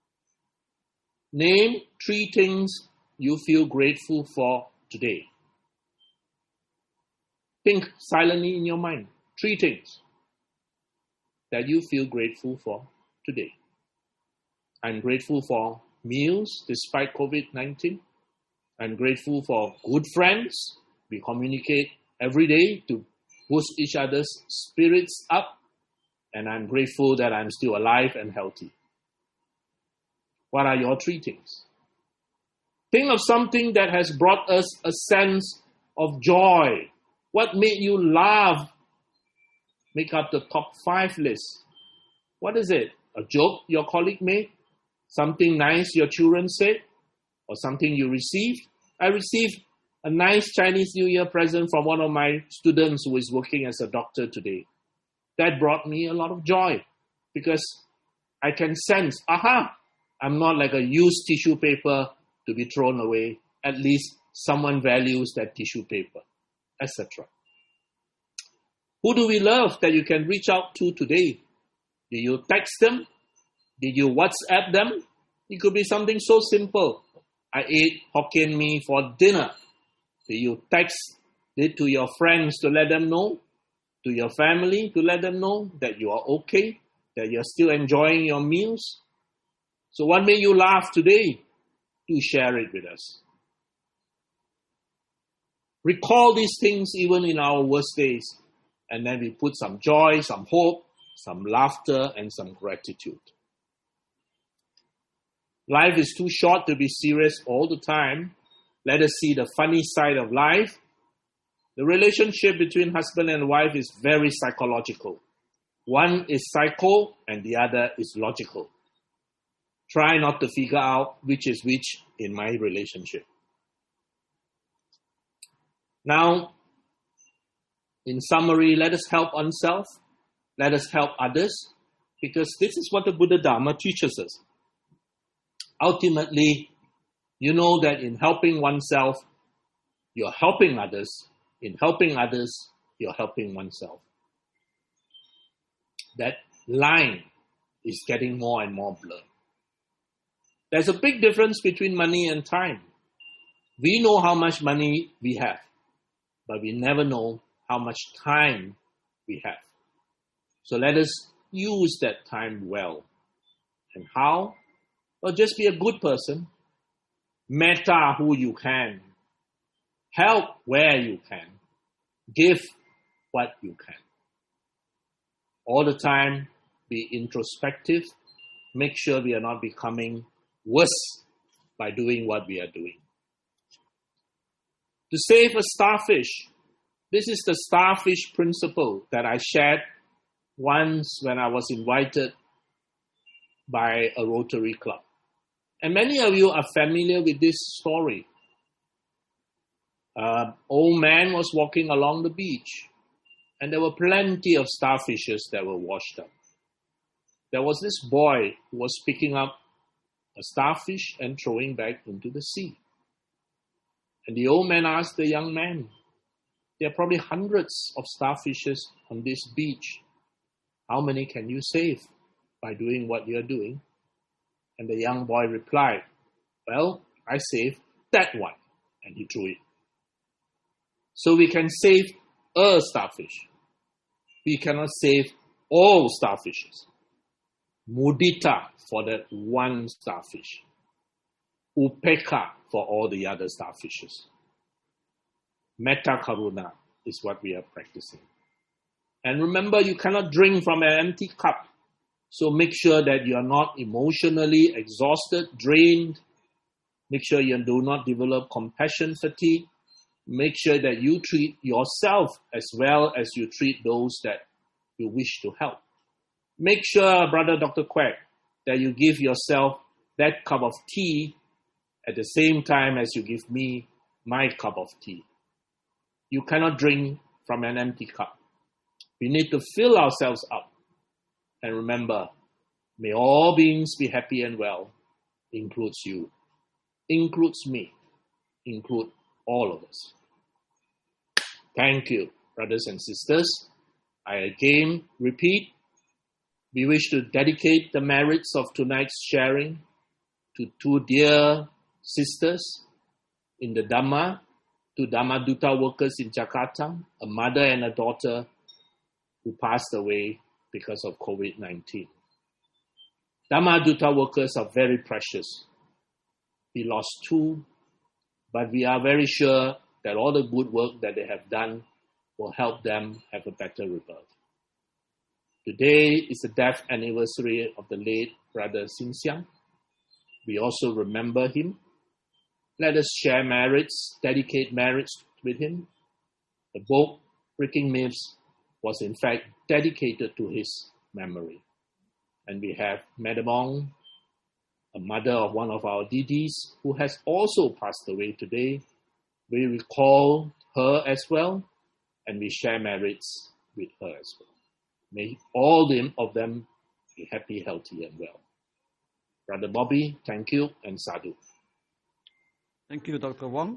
name three things you feel grateful for today. Think silently in your mind. Three things that you feel grateful for today. I'm grateful for meals despite covid nineteen. I'm grateful for good friends. We communicate every day to boost each other's spirits up. And I'm grateful that I'm still alive and healthy. What are your three things? Think of something that has brought us a sense of joy. What made you laugh? Make up the top five list. What is it? A joke your colleague made? Something nice your children said? Or something you received? I received a nice Chinese New Year present from one of my students who is working as a doctor today. That brought me a lot of joy because I can sense, aha, I'm not like a used tissue paper to be thrown away. At least someone values that tissue paper, et cetera. Who do we love that you can reach out to today? Did you text them? Did you WhatsApp them? It could be something so simple. I ate Hokkien mee for dinner. Did you text it to your friends to let them know? To your family to let them know that you are okay? That you're still enjoying your meals? So what made you laugh today? Do share it with us. Recall these things even in our worst days. And then we put some joy, some hope, some laughter, and some gratitude. Life is too short to be serious all the time. Let us see the funny side of life. The relationship between husband and wife is very psychological. One is psycho and the other is logical. Try not to figure out which is which in my relationship. Now, in summary, let us help ourselves. Let us help others. Because this is what the Buddha Dharma teaches us. Ultimately, you know that in helping oneself, you're helping others. In helping others, you're helping oneself. That line is getting more and more blurred. There's a big difference between money and time. We know how much money we have, but we never know how much time we have. So let us use that time well. And how? Well, just be a good person. Metta who you can. Help where you can. Give what you can. All the time, be introspective. Make sure we are not becoming worse by doing what we are doing. To save a starfish, this is the starfish principle that I shared once when I was invited by a Rotary Club. And many of you are familiar with this story. An old man was walking along the beach, and there were plenty of starfishes that were washed up. there was this boy who was picking up a starfish and throwing back into the sea. And the old man asked the young man, there are probably hundreds of starfishes on this beach. How many can you save by doing what you're doing? And the young boy replied, well, I saved that one. And he threw it. So we can save a starfish. We cannot save all starfishes. Mudita for that one starfish. Upeka for all the other starfishes. Metta Karuna is what we are practicing. And remember, you cannot drink from an empty cup. So make sure that you are not emotionally exhausted, drained. Make sure you do not develop compassion fatigue. Make sure that you treat yourself as well as you treat those that you wish to help. Make sure, Brother Doctor Quack, that you give yourself that cup of tea at the same time as you give me my cup of tea. You cannot drink from an empty cup. We need to fill ourselves up. And remember, may all beings be happy and well, includes you, includes me, include all of us. Thank you, brothers and sisters. I again repeat, we wish to dedicate the merits of tonight's sharing to two dear sisters in the Dhamma, to Dhamma Duta workers in Jakarta, a mother and a daughter who passed away because of covid nineteen. Dhamma Duta workers are very precious. We lost two, but we are very sure that all the good work that they have done will help them have a better rebirth. Today is the death anniversary of the late Brother Sin Siang. We also remember him. Let us share merits, dedicate merits with him. The book, Breaking Myths, was in fact dedicated to his memory. And we have Madam Ong, a mother of one of our D Ds, who has also passed away today. We recall her as well, and we share merits with her as well. May all of them be happy, healthy, and well. Brother Bobby, thank you, and sadhu. Thank you, Doctor Wong,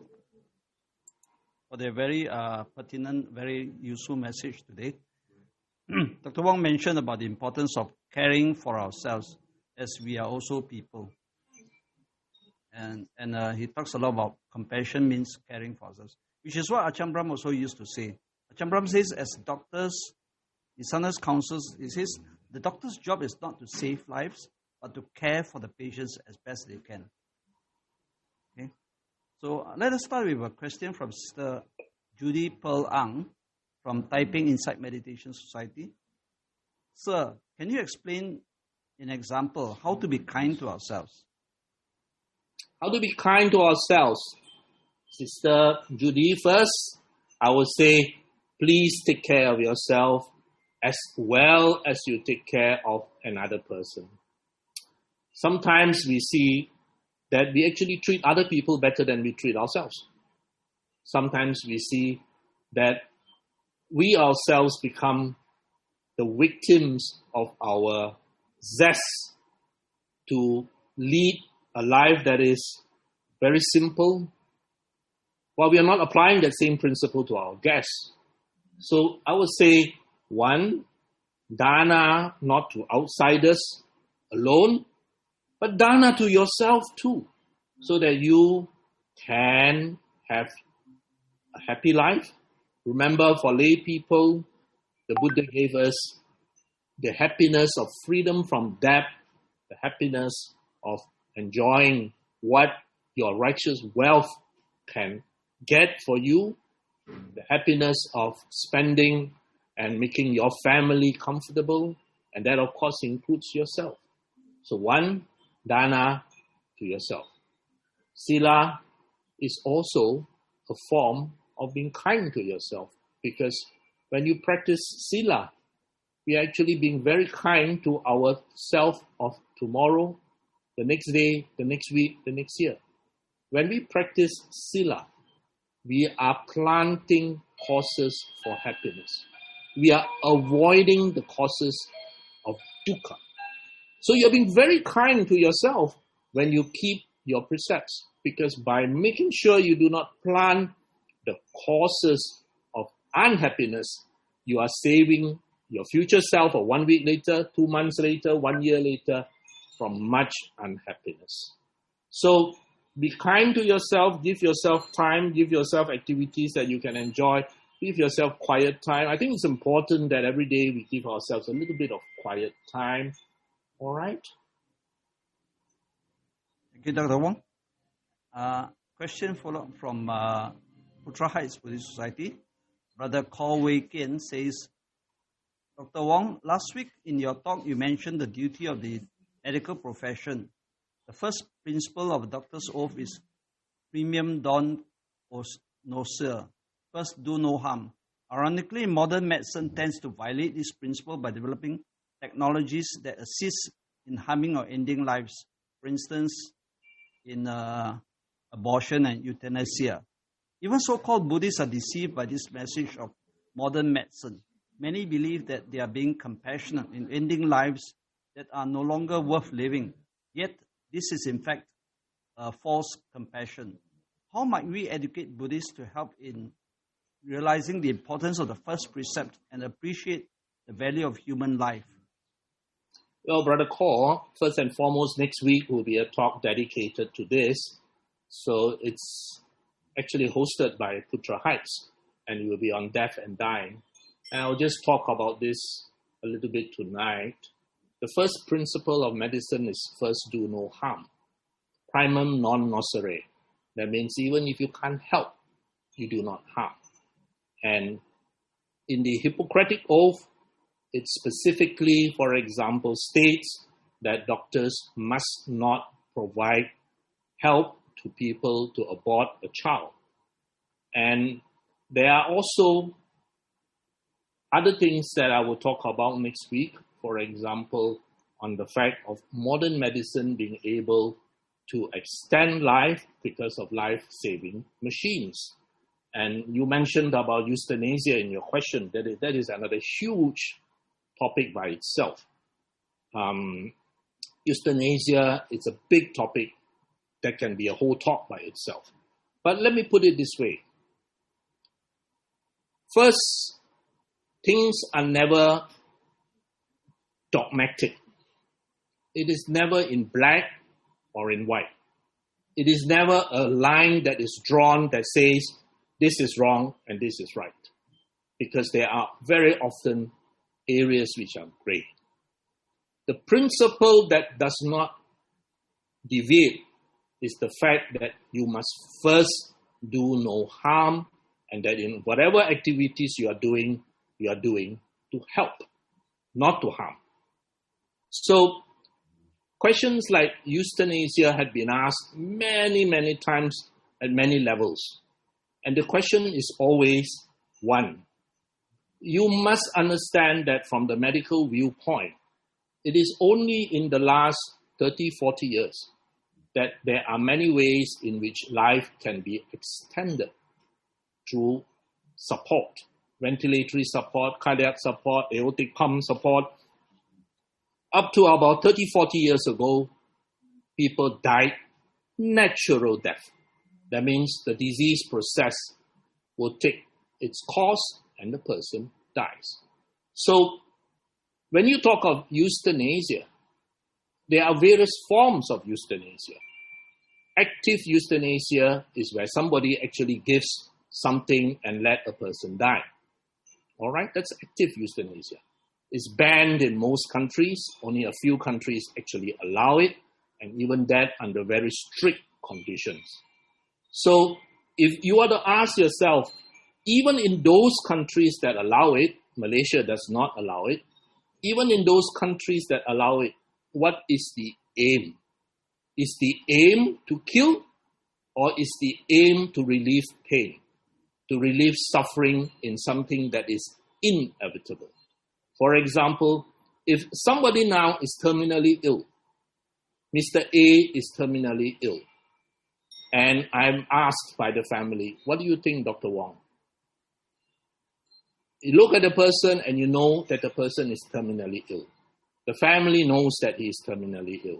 for the very uh, pertinent, very useful message today. Doctor Wong mentioned about the importance of caring for ourselves, as we are also people. And, and uh, he talks a lot about compassion means caring for ourselves, which is what Ajahn Brahm also used to say. Ajahn Brahm says, as doctors, he sometimes counsels, he says, the doctor's job is not to save lives, but to care for the patients as best they can. Okay. So uh, let us start with a question from Sister Judy Pearl Ang from Taiping Insight Meditation Society. Sir, can you explain in example how to be kind to ourselves? How to be kind to ourselves? Sister Judy, first, I would say, please take care of yourself as well as you take care of another person. Sometimes we see that we actually treat other people better than we treat ourselves. Sometimes we see that we ourselves become the victims of our zest to lead a life that is very simple, while we are not applying that same principle to our guests. So I would say, one, dana not to outsiders alone, but dana to yourself too, so that you can have a happy life. Remember, for lay people, the Buddha gave us the happiness of freedom from debt, the happiness of enjoying what your righteous wealth can get for you, the happiness of spending and making your family comfortable, and that of course includes yourself. So one, dana to yourself. Sila is also a form of being kind to yourself, because when you practice sila, we are actually being very kind to ourself of tomorrow, the next day, the next week, the next year. When we practice sila, we are planting causes for happiness. We are avoiding the causes of dukkha. So you're being very kind to yourself when you keep your precepts, because by making sure you do not plant the causes of unhappiness, you are saving your future self or one week later, two months later, one year later from much unhappiness. So be kind to yourself, give yourself time, give yourself activities that you can enjoy, give yourself quiet time. I think it's important that every day we give ourselves a little bit of quiet time. All right? Thank you, Doctor Wong. Uh, question follow-up from uh, Putra Heights Buddhist Society. Brother Kaw Wei Kian says, Doctor Wong, last week in your talk you mentioned the duty of the medical profession. The first principle of a doctor's oath is primum non nocere. First, do no harm. Ironically, modern medicine tends to violate this principle by developing technologies that assist in harming or ending lives. For instance, in uh, abortion and euthanasia. Even so-called Buddhists are deceived by this message of modern medicine. Many believe that they are being compassionate in ending lives that are no longer worth living. Yet, this is in fact a false compassion. How might we educate Buddhists to help in realizing the importance of the first precept and appreciate the value of human life? Well, Brother Kaw, first and foremost, next week will be a talk dedicated to this. So it's actually hosted by Putra Heights, and it will be on death and dying. And I'll just talk about this a little bit tonight. The first principle of medicine is first do no harm. Primum non nocere. That means even if you can't help, you do not harm. And in the Hippocratic Oath, it specifically, for example, states that doctors must not provide help to people to abort a child. And there are also other things that I will talk about next week, for example, on the fact of modern medicine being able to extend life because of life-saving machines. And you mentioned about euthanasia in your question. That is, that is another huge topic by itself. Um, euthanasia is a big topic that can be a whole talk by itself. But let me put it this way. First, things are never dogmatic. It is never in black or in white. It is never a line that is drawn that says this is wrong and this is right. Because there are very often areas which are gray. The principle that does not deviate is the fact that you must first do no harm, and that in whatever activities you are doing, you are doing to help, not to harm. So questions like euthanasia had been asked many, many times at many levels. And the question is always one. You must understand that from the medical viewpoint, it is only in the last thirty, forty years that there are many ways in which life can be extended through support, ventilatory support, cardiac support, aortic pump support. Up to about thirty, forty years ago, people died natural death. That means the disease process will take its course and the person dies. So when you talk of euthanasia, there are various forms of euthanasia. Active euthanasia is where somebody actually gives something and let a person die. All right, that's active euthanasia. It's banned in most countries. Only a few countries actually allow it, and even that under very strict conditions. So if you were to ask yourself, even in those countries that allow it, Malaysia does not allow it, even in those countries that allow it, what is the aim? Is the aim to kill, or is the aim to relieve pain, to relieve suffering in something that is inevitable? For example, if somebody now is terminally ill, Mister A is terminally ill, and I'm asked by the family, what do you think, Doctor Wong? You look at the person and you know that the person is terminally ill. The family knows that he is terminally ill.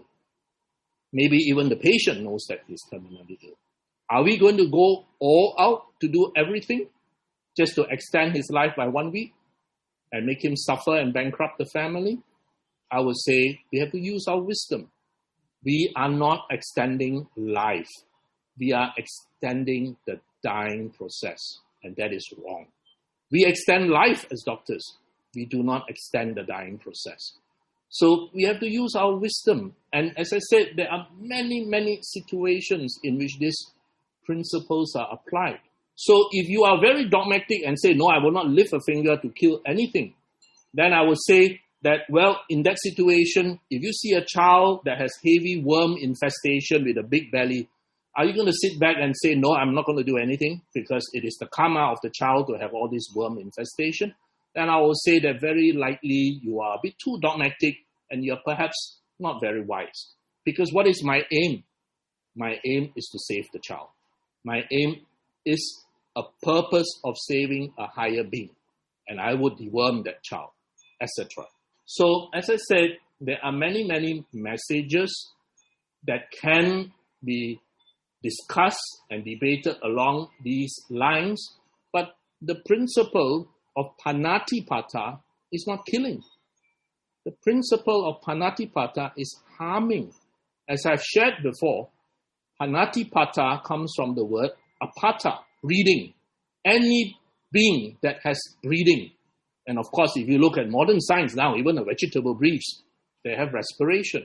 Maybe even the patient knows that he is terminally ill. Are we going to go all out to do everything just to extend his life by one week and make him suffer and bankrupt the family? I would say we have to use our wisdom. We are not extending life. We are extending the dying process, and that is wrong. We extend life as doctors. We do not extend the dying process. So we have to use our wisdom. And as I said, there are many, many situations in which these principles are applied. So if you are very dogmatic and say, no, I will not lift a finger to kill anything, then I would say that, well, in that situation, if you see a child that has heavy worm infestation with a big belly, are you going to sit back and say, no, I'm not going to do anything because it is the karma of the child to have all this worm infestation? Then I will say that very likely you are a bit too dogmatic and you're perhaps not very wise. Because what is my aim? My aim is to save the child. My aim is a purpose of saving a higher being. And I would deworm that child, et cetera. So, as I said, there are many, many messages that can be discussed and debated along these lines, but the principle of panatipata is not killing. The principle of panatipata is harming. As I've shared before, panatipata comes from the word apata, breathing. Any being that has breathing. And of course, if you look at modern science now, even a vegetable breathes, they have respiration.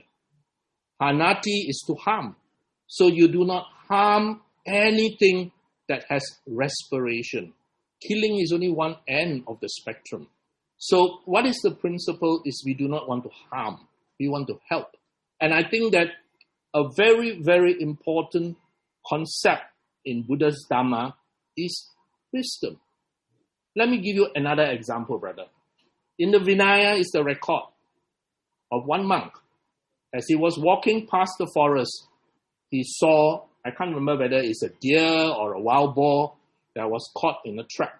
Panati is to harm. So you do not harm anything that has respiration. Killing is only one end of the spectrum. So what is the principle is we do not want to harm. We want to help. And I think that a very, very important concept in Buddha's Dhamma is wisdom. Let me give you another example, brother. In the Vinaya is the record of one monk. As he was walking past the forest, he saw, I can't remember whether it's a deer or a wild boar that was caught in a trap.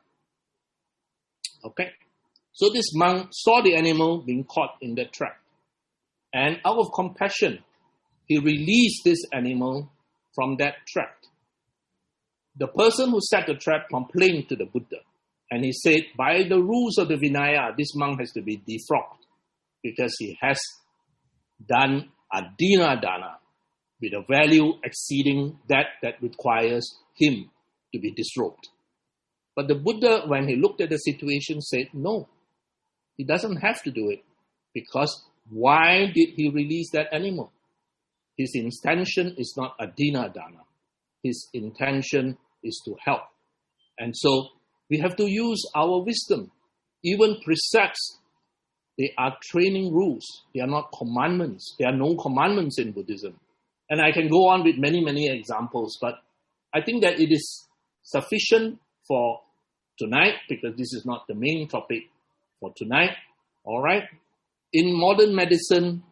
Okay? So this monk saw the animal being caught in the trap. And out of compassion, he released this animal from that trap. The person who set the trap complained to the Buddha. And he said, by the rules of the Vinaya, this monk has to be defrocked because he has done adina dana with a value exceeding that that requires him to be disrobed. But the Buddha, when he looked at the situation, said, no, he doesn't have to do it because why did he release that animal? His intention is not adina dana. His intention is to help. And so we have to use our wisdom. Even precepts, they are training rules. They are not commandments. There are no commandments in Buddhism. And I can go on with many, many examples, but I think that it is sufficient for tonight because this is not the main topic for tonight. All right? In modern medicine,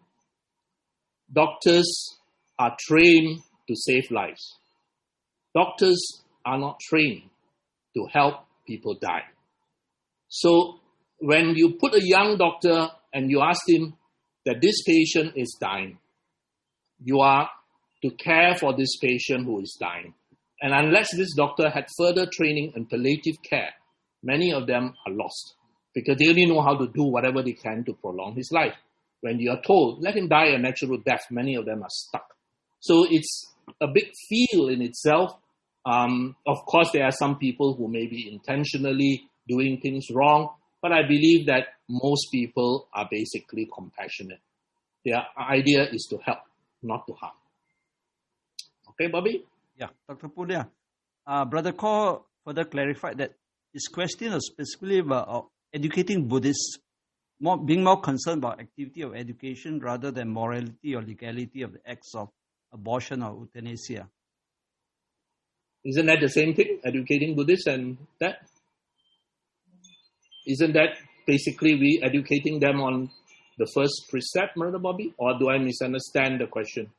doctors are trained to save lives. Doctors are not trained to help people die. So when you put a young doctor and you ask him that this patient is dying, you are to care for this patient who is dying. And unless this doctor had further training in palliative care, many of them are lost because they only know how to do whatever they can to prolong his life. When you are told, let him die a natural death, many of them are stuck. So it's a big field in itself. Um, of course, there are some people who may be intentionally doing things wrong, but I believe that most people are basically compassionate. Their idea is to help, not to harm. Okay, Bobby? Yeah, Doctor Punia. Uh, Brother Kaur further clarified that his question is specifically about uh, educating Buddhists, more, being more concerned about activity of education rather than morality or legality of the acts of abortion or euthanasia. Isn't that the same thing, educating Buddhists and that? Isn't that basically we educating them on the first precept, Brother Bobby? Or do I misunderstand the question?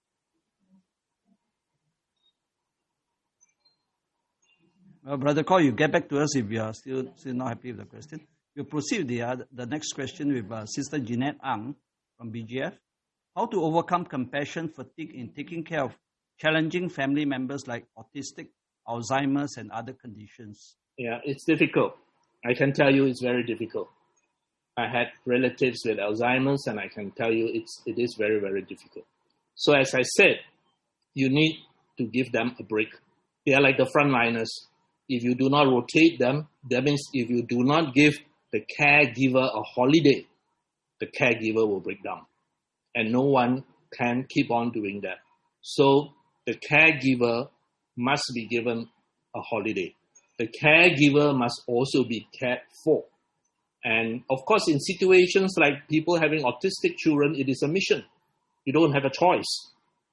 Well, Brother Kaur, you get back to us if you are still, still not happy with the question. We'll proceed with the, uh, the next question with uh, Sister Jeanette Ang. from B G F. How to overcome compassion fatigue in taking care of challenging family members like autistic, Alzheimer's, and other conditions? Yeah, it's difficult. I can tell you it's very difficult. I had relatives with Alzheimer's, and I can tell you it's, it is very, very difficult. So as I said, you need to give them a break. They are like the frontliners. If you do not rotate them, that means if you do not give the caregiver a holiday, the caregiver will break down. And no one can keep on doing that. So the caregiver must be given a holiday. The caregiver must also be cared for. And of course, in situations like people having autistic children, it is a mission. You don't have a choice.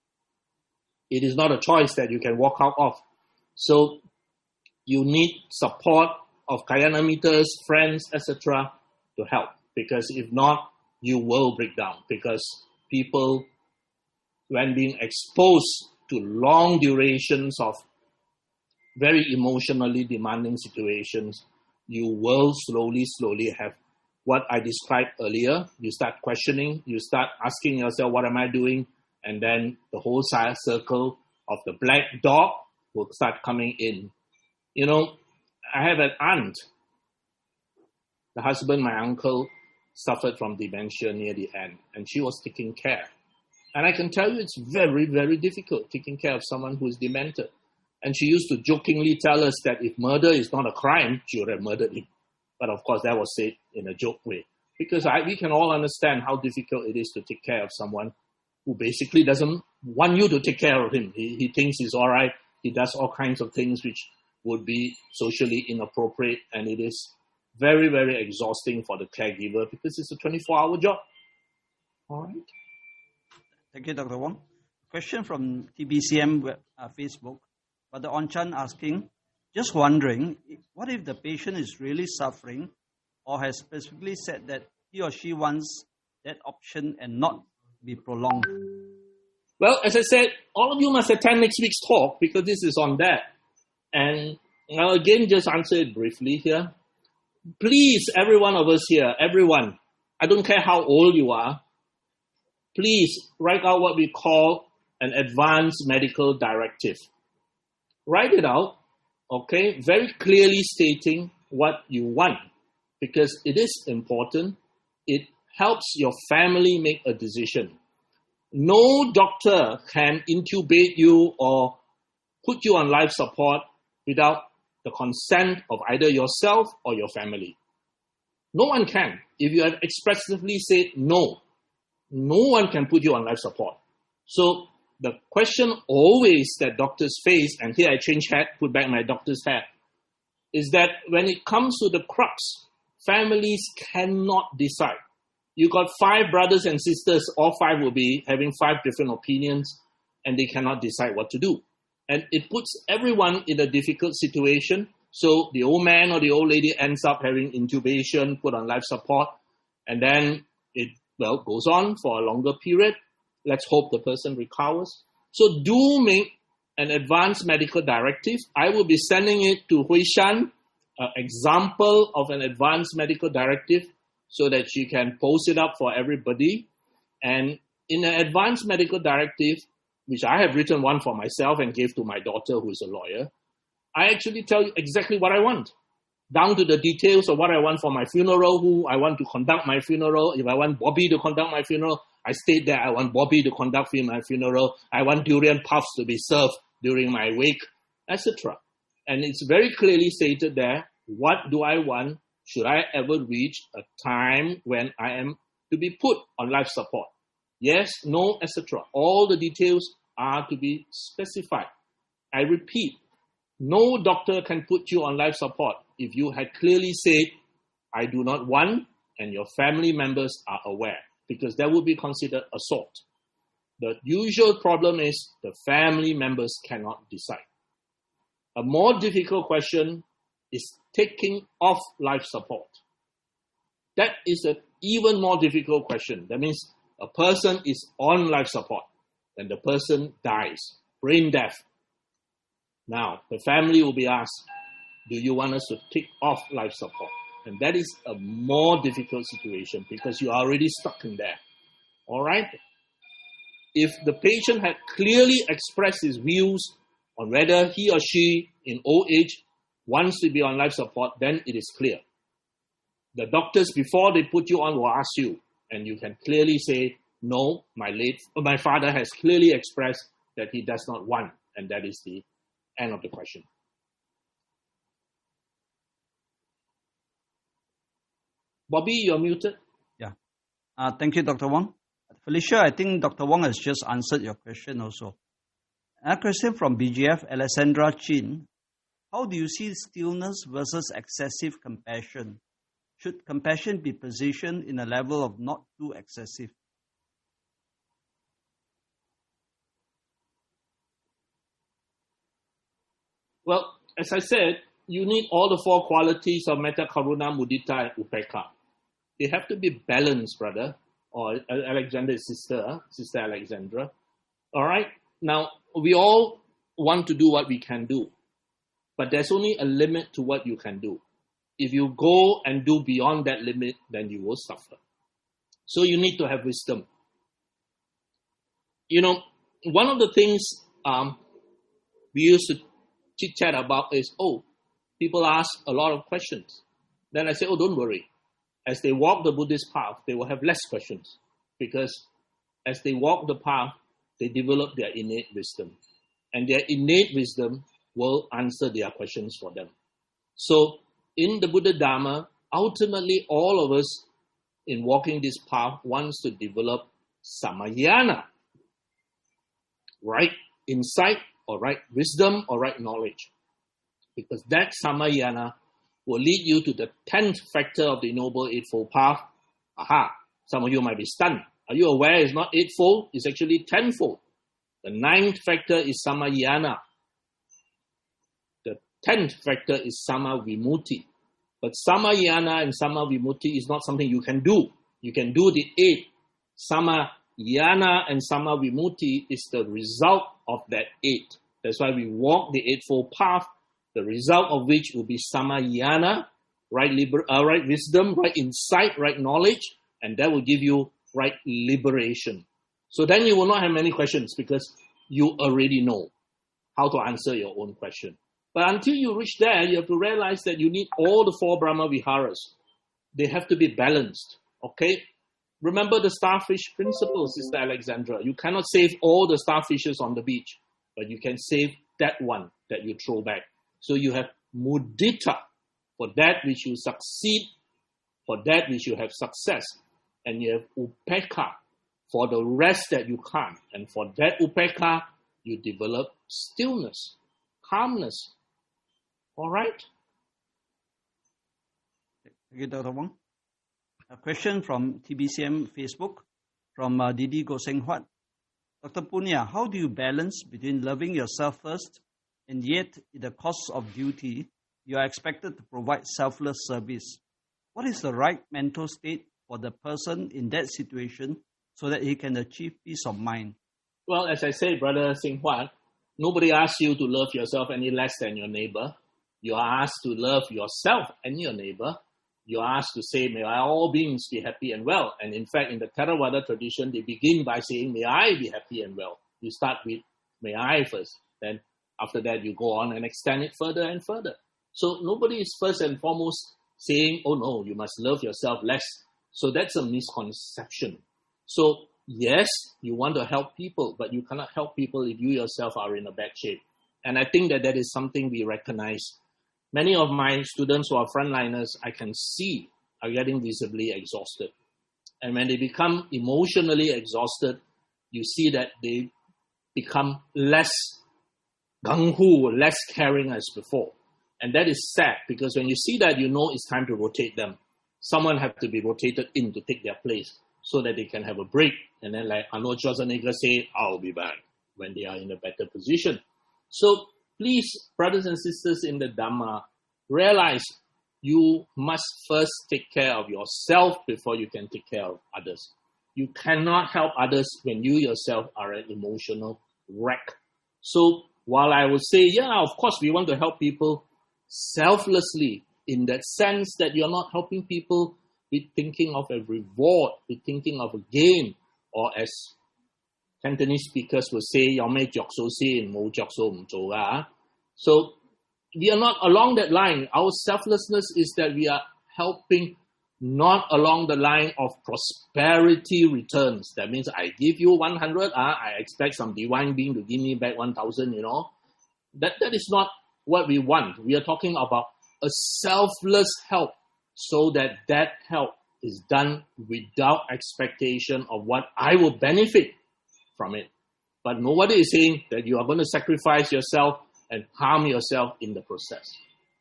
It is not a choice that you can walk out of. So you need support of kyanometers, friends, et cetera to help. Because if not, you will break down. Because people, when being exposed to long durations of very emotionally demanding situations, you will slowly, slowly have what I described earlier. You start questioning, you start asking yourself, what am I doing? And then the whole circle of the black dog will start coming in. You know, I have an aunt. The husband, my uncle, suffered from dementia near the end, and she was taking care. And I can tell you it's very, very difficult taking care of someone who is demented. And she used to jokingly tell us that if murder is not a crime, she would have murdered him. But of course, that was said in a joke way. Because I, we can all understand how difficult it is to take care of someone who basically doesn't want you to take care of him. He, he thinks he's all right. He does all kinds of things which would be socially inappropriate. And it is very, very exhausting for the caregiver because it's a twenty-four hour job. All right. Thank you, Doctor Wong. Question from T B C M uh, Facebook. Brother Onchan asking, just wondering, what if the patient is really suffering or has specifically said that he or she wants that option and not be prolonged? Well, as I said, all of you must attend next week's talk because this is on that. And I'll again just answer it briefly here. Please, every one of us here, everyone, I don't care how old you are, please write out what we call an advanced medical directive. Write it out, okay, very clearly stating what you want because it is important. It helps your family make a decision. No doctor can intubate you or put you on life support without the consent of either yourself or your family. No one can. If you have expressively said no, no one can put you on life support. So the question always that doctors face, and here I change hat, put back my doctor's hat, is that when it comes to the crux, families cannot decide. You got five brothers and sisters, all five will be having five different opinions, and they cannot decide what to do. And it puts everyone in a difficult situation. So the old man or the old lady ends up having intubation, put on life support, and then it, well, goes on for a longer period. Let's hope the person recovers. So do make an advanced medical directive. I will be sending it to Hui Shan, an example of an advanced medical directive, so that she can post it up for everybody. And in an advanced medical directive, which I have written one for myself and gave to my daughter who is a lawyer, I actually tell you exactly what I want, down to the details of what I want for my funeral, who I want to conduct my funeral. If I want Bobby to conduct my funeral, I state that I want Bobby to conduct my funeral. I want durian puffs to be served during my wake, et cetera. And it's very clearly stated there, what do I want? Should I ever reach a time when I am to be put on life support? Yes, no, et cetera. All the details are to be specified. I repeat, no doctor can put you on life support if you had clearly said, I do not want, and your family members are aware, because that would be considered assault. The usual problem is the family members cannot decide. A more difficult question is taking off life support. That is an even more difficult question. That means a person is on life support and the person dies, brain death. Now, the family will be asked, do you want us to take off life support? And that is a more difficult situation because you are already stuck in there. All right? If the patient had clearly expressed his views on whether he or she in old age wants to be on life support, then it is clear. The doctors, before they put you on, will ask you, and you can clearly say, no, my late, my father has clearly expressed that he does not want, and that is the end of the question. Bobby, you're muted. Yeah. Uh, thank you, Doctor Wong. Felicia, I think Doctor Wong has just answered your question also. A question from B G F, Alessandra Chin. How do you see stillness versus excessive compassion? Should compassion be positioned in a level of not too excessive? Well, as I said, you need all the four qualities of metta, karuna, mudita, and upekkha. They have to be balanced, brother, or Alexander's sister, Sister Alexandra. All right? Now, we all want to do what we can do, but there's only a limit to what you can do. If you go and do beyond that limit, then you will suffer. So you need to have wisdom. You know, one of the things um, we used to chit-chat about is, oh, people ask a lot of questions. Then I say, oh, don't worry. As they walk the Buddhist path, they will have less questions, because as they walk the path, they develop their innate wisdom. And their innate wisdom will answer their questions for them. So in the Buddha Dharma, ultimately all of us in walking this path wants to develop samayana, right insight or right wisdom or right knowledge. Because that samayana will lead you to the tenth factor of the Noble Eightfold Path. Aha, some of you might be stunned. Are you aware it's not eightfold? It's actually tenfold. The ninth factor is samayana. The tenth factor is sama vimutti. But samayana and sama vimutti is not something you can do. You can do the eight. Samayana and sama vimutti is the result of that eight. That's why we walk the Eightfold Path, the result of which will be samayana, right, liber- uh, right wisdom, right insight, right knowledge, and that will give you right liberation. So then you will not have many questions because you already know how to answer your own question. But until you reach there, you have to realize that you need all the four Brahma Viharas. They have to be balanced, okay? Remember the starfish principle, Sister Alexandra. You cannot save all the starfishes on the beach, but you can save that one that you throw back. So you have mudita for that which you succeed, for that which you have success. And you have upekkha for the rest that you can't. And for that upekkha, you develop stillness, calmness. All right? Thank you, Doctor Wong. A question from T B C M Facebook from uh, Didi Goseng Huat. Doctor Punia, how do you balance between loving yourself first and yet, in the course of duty, you are expected to provide selfless service? What is the right mental state for the person in that situation so that he can achieve peace of mind? Well, as I say, Brother Sing Huat, nobody asks you to love yourself any less than your neighbor. You are asked to love yourself and your neighbor. You are asked to say, may all beings be happy and well. And in fact, in the Theravada tradition, they begin by saying, may I be happy and well. You start with, may I first. Then after that, you go on and extend it further and further. So nobody is first and foremost saying, oh no, you must love yourself less. So that's a misconception. So yes, you want to help people, but you cannot help people if you yourself are in a bad shape. And I think that that is something we recognize. Many of my students who are frontliners, I can see, are getting visibly exhausted. And when they become emotionally exhausted, you see that they become less gung-ho, less caring as before. And that is sad, because when you see that, you know it's time to rotate them. Someone has to be rotated in to take their place so that they can have a break. And then like Arnold Schwarzenegger say, I'll be back when they are in a better position. So please, brothers and sisters in the Dhamma, realize you must first take care of yourself before you can take care of others. You cannot help others when you yourself are an emotional wreck. So while I would say, yeah, of course, we want to help people selflessly, in that sense that you're not helping people with thinking of a reward, with thinking of a gain, or as Cantonese speakers will say, "有咩着數先，冇着數唔做㗎." So we are not along that line. Our selflessness is that we are helping not along the line of prosperity returns. That means I give you one hundred, uh, I expect some divine being to give me back one thousand, you know. That, that is not what we want. We are talking about a selfless help so that that help is done without expectation of what I will benefit from it. But nobody is saying that you are going to sacrifice yourself and harm yourself in the process.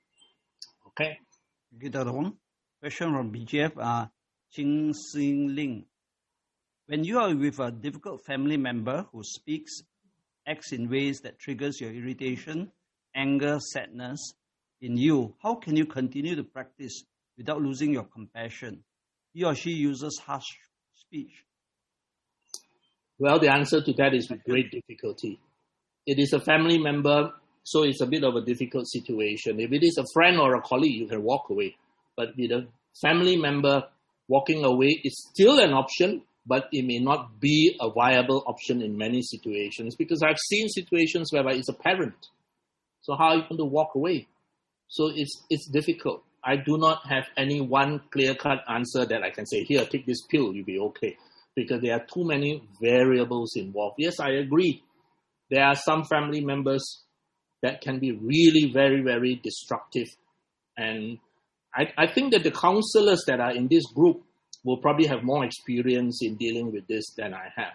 Okay? Thank you, Doctor Wong. Question from B G F, uh, Ching Sing Ling. When you are with a difficult family member who speaks, acts in ways that triggers your irritation, anger, sadness in you, how can you continue to practice without losing your compassion? He or she uses harsh speech. Well, the answer to that is with great difficulty. It is a family member, so it's a bit of a difficult situation. If it is a friend or a colleague, you can walk away. But with a family member, walking away is still an option, but it may not be a viable option in many situations, because I've seen situations whereby it's a parent. So how are you going to walk away? So it's it's difficult. I do not have any one clear-cut answer that I can say, here, take this pill, you'll be okay. Because there are too many variables involved. Yes, I agree. There are some family members that can be really very, very destructive. And I, I think that the counselors that are in this group will probably have more experience in dealing with this than I have.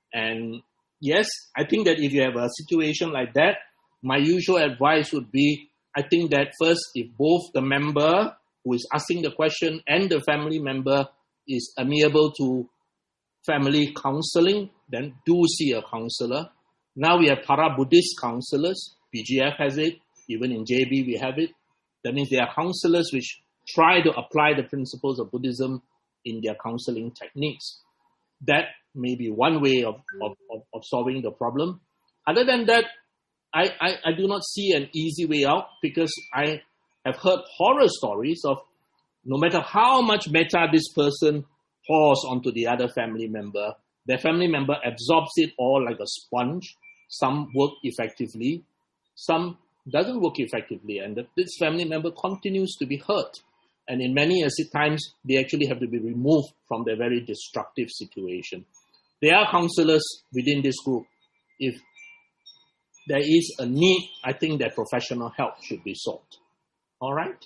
And yes, I think that if you have a situation like that, my usual advice would be, I think that first, if both the member who is asking the question and the family member is amenable to family counseling, then do see a counselor. Now we have para-Buddhist counselors. B G F has it. Even in J B we have it. That means there are counselors which try to apply the principles of Buddhism in their counseling techniques. That may be one way of, of, of, of solving the problem. Other than that, I, I, I do not see an easy way out, because I have heard horror stories of no matter how much metta this person pours onto the other family member, their family member absorbs it all like a sponge. Some work effectively, some doesn't work effectively, and the, this family member continues to be hurt. And in many times, they actually have to be removed from their very destructive situation. There are counselors within this group. If there is a need, I think that professional help should be sought. All right?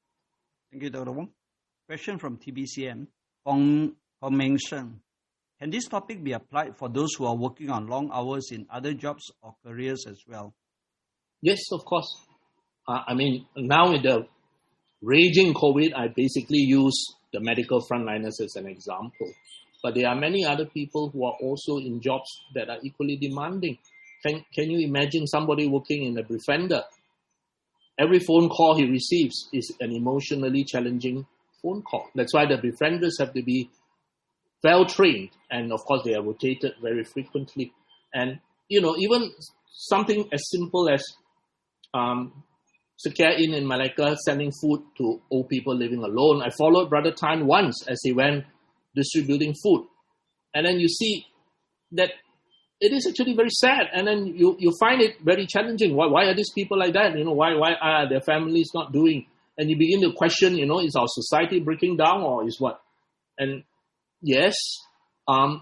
Thank you, Doctor Wong. Question from T B C M, Hong, Hong Meng Sheng. Can this topic be applied for those who are working on long hours in other jobs or careers as well? Yes, of course. Uh, I mean, now with the raging COVID, I basically use the medical frontliners as an example. But there are many other people who are also in jobs that are equally demanding. Can, can you imagine somebody working in a befriender? Every phone call he receives is an emotionally challenging phone call. That's why the befrienders have to be well-trained. And of course, they are rotated very frequently. And, you know, even something as simple as um, Sakya Inn in Malacca sending food to old people living alone. I followed Brother Tan once as he went distributing food. And then you see that it is actually very sad. And then you, you find it very challenging. Why, why are these people like that? You know, why, why are their families not doing? And you begin to question, you know, is our society breaking down or is what? And yes, um,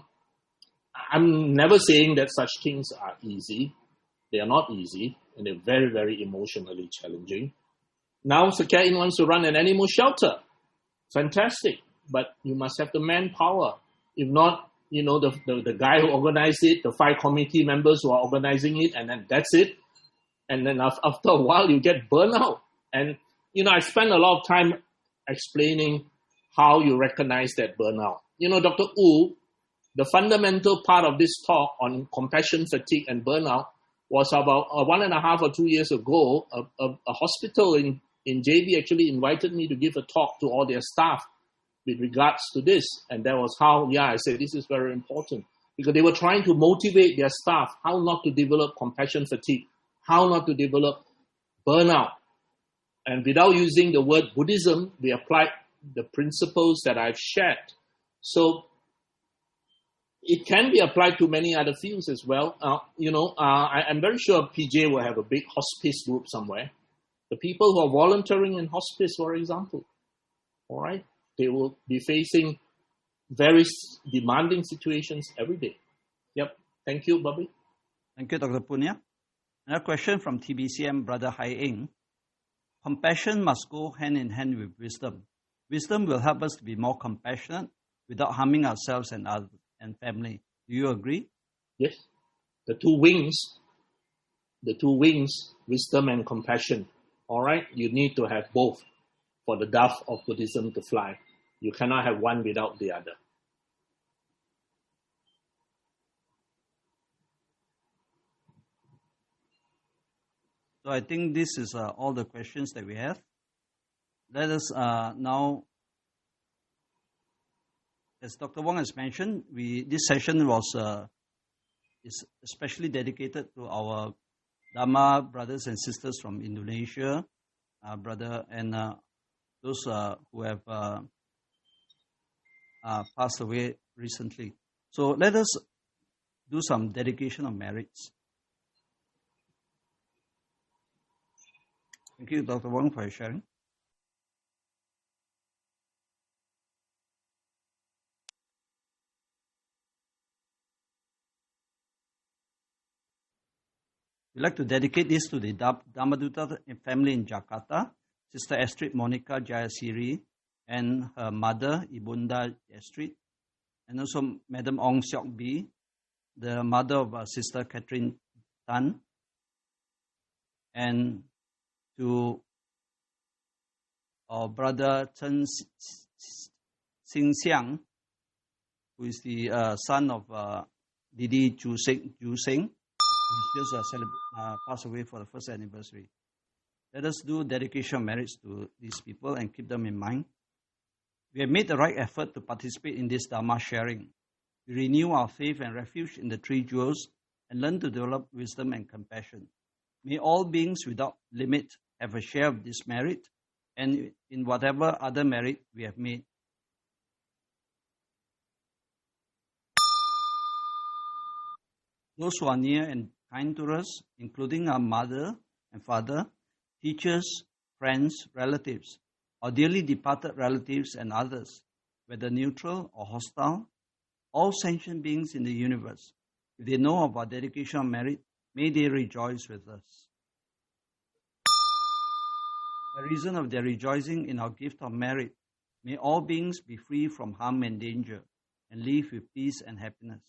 I'm never saying that such things are easy. They are not easy, and they're very, very emotionally challenging. Now Sakya Inn wants to run an animal shelter. Fantastic. But you must have the manpower. If not, you know, the, the, the guy who organized it, the five committee members who are organizing it, and then that's it. And then after a while, you get burnout. And, you know, I spend a lot of time explaining how you recognize that burnout. You know, Doctor Wu, the fundamental part of this talk on compassion fatigue and burnout was about uh, one and a half or two years ago. A, a, a hospital in, in J B actually invited me to give a talk to all their staff with regards to this. And that was how, yeah, I said this is very important. Because they were trying to motivate their staff how not to develop compassion fatigue, how not to develop burnout. And without using the word Buddhism, we applied the principles that I've shared. So it can be applied to many other fields as well. Uh, you know, uh, I, I'm very sure P J will have a big hospice group somewhere. The people who are volunteering in hospice, for example, all right, they will be facing very demanding situations every day. Yep. Thank you, Bobby. Thank you, Doctor Punia. Another question from T B C M, Brother Hai Eng. Compassion must go hand in hand with wisdom. Wisdom will help us to be more compassionate without harming ourselves and others and family. Do you agree? Yes. The two wings, the two wings, wisdom and compassion. All right, you need to have both for the dove of Buddhism to fly. You cannot have one without the other. So I think this is uh, all the questions that we have. Let us uh, now, as Doctor Wong has mentioned, we this session was uh, is especially dedicated to our Dharma brothers and sisters from Indonesia, uh, brother, and uh, those uh, who have uh, uh, passed away recently. So let us do some dedication of merits. Thank you, Doctor Wong, for your sharing. We'd like to dedicate this to the Dhammadutta family in Jakarta, Sister Astrid Monica Jayasiri, and her mother, Ibunda Astrid, and also Madam Ong Seok Bee, the mother of uh, Sister Catherine Tan, and to our brother Chen Xing Xiang, who is the uh, son of uh, Didi Ju Seng, Ju Seng, who just uh, celebra- uh, passed away for the first anniversary. Let us do dedication of merits to these people and keep them in mind. We have made the right effort to participate in this Dharma sharing. We renew our faith and refuge in the three jewels and learn to develop wisdom and compassion. May all beings without limit have a share of this merit and in whatever other merit we have made. Those who are near and kind to us, including our mother and father, teachers, friends, relatives, our dearly departed relatives and others, whether neutral or hostile, all sentient beings in the universe, if they know of our dedication of merit, may they rejoice with us. By reason of their rejoicing in our gift of merit, may all beings be free from harm and danger and live with peace and happiness.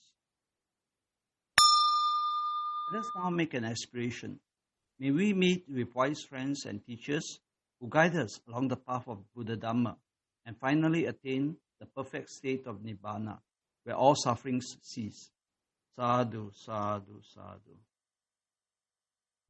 Let us now make an aspiration. May we meet with wise friends and teachers who guide us along the path of Buddha Dhamma and finally attain the perfect state of Nibbana, where all sufferings cease. Sadhu, sadhu, sadhu.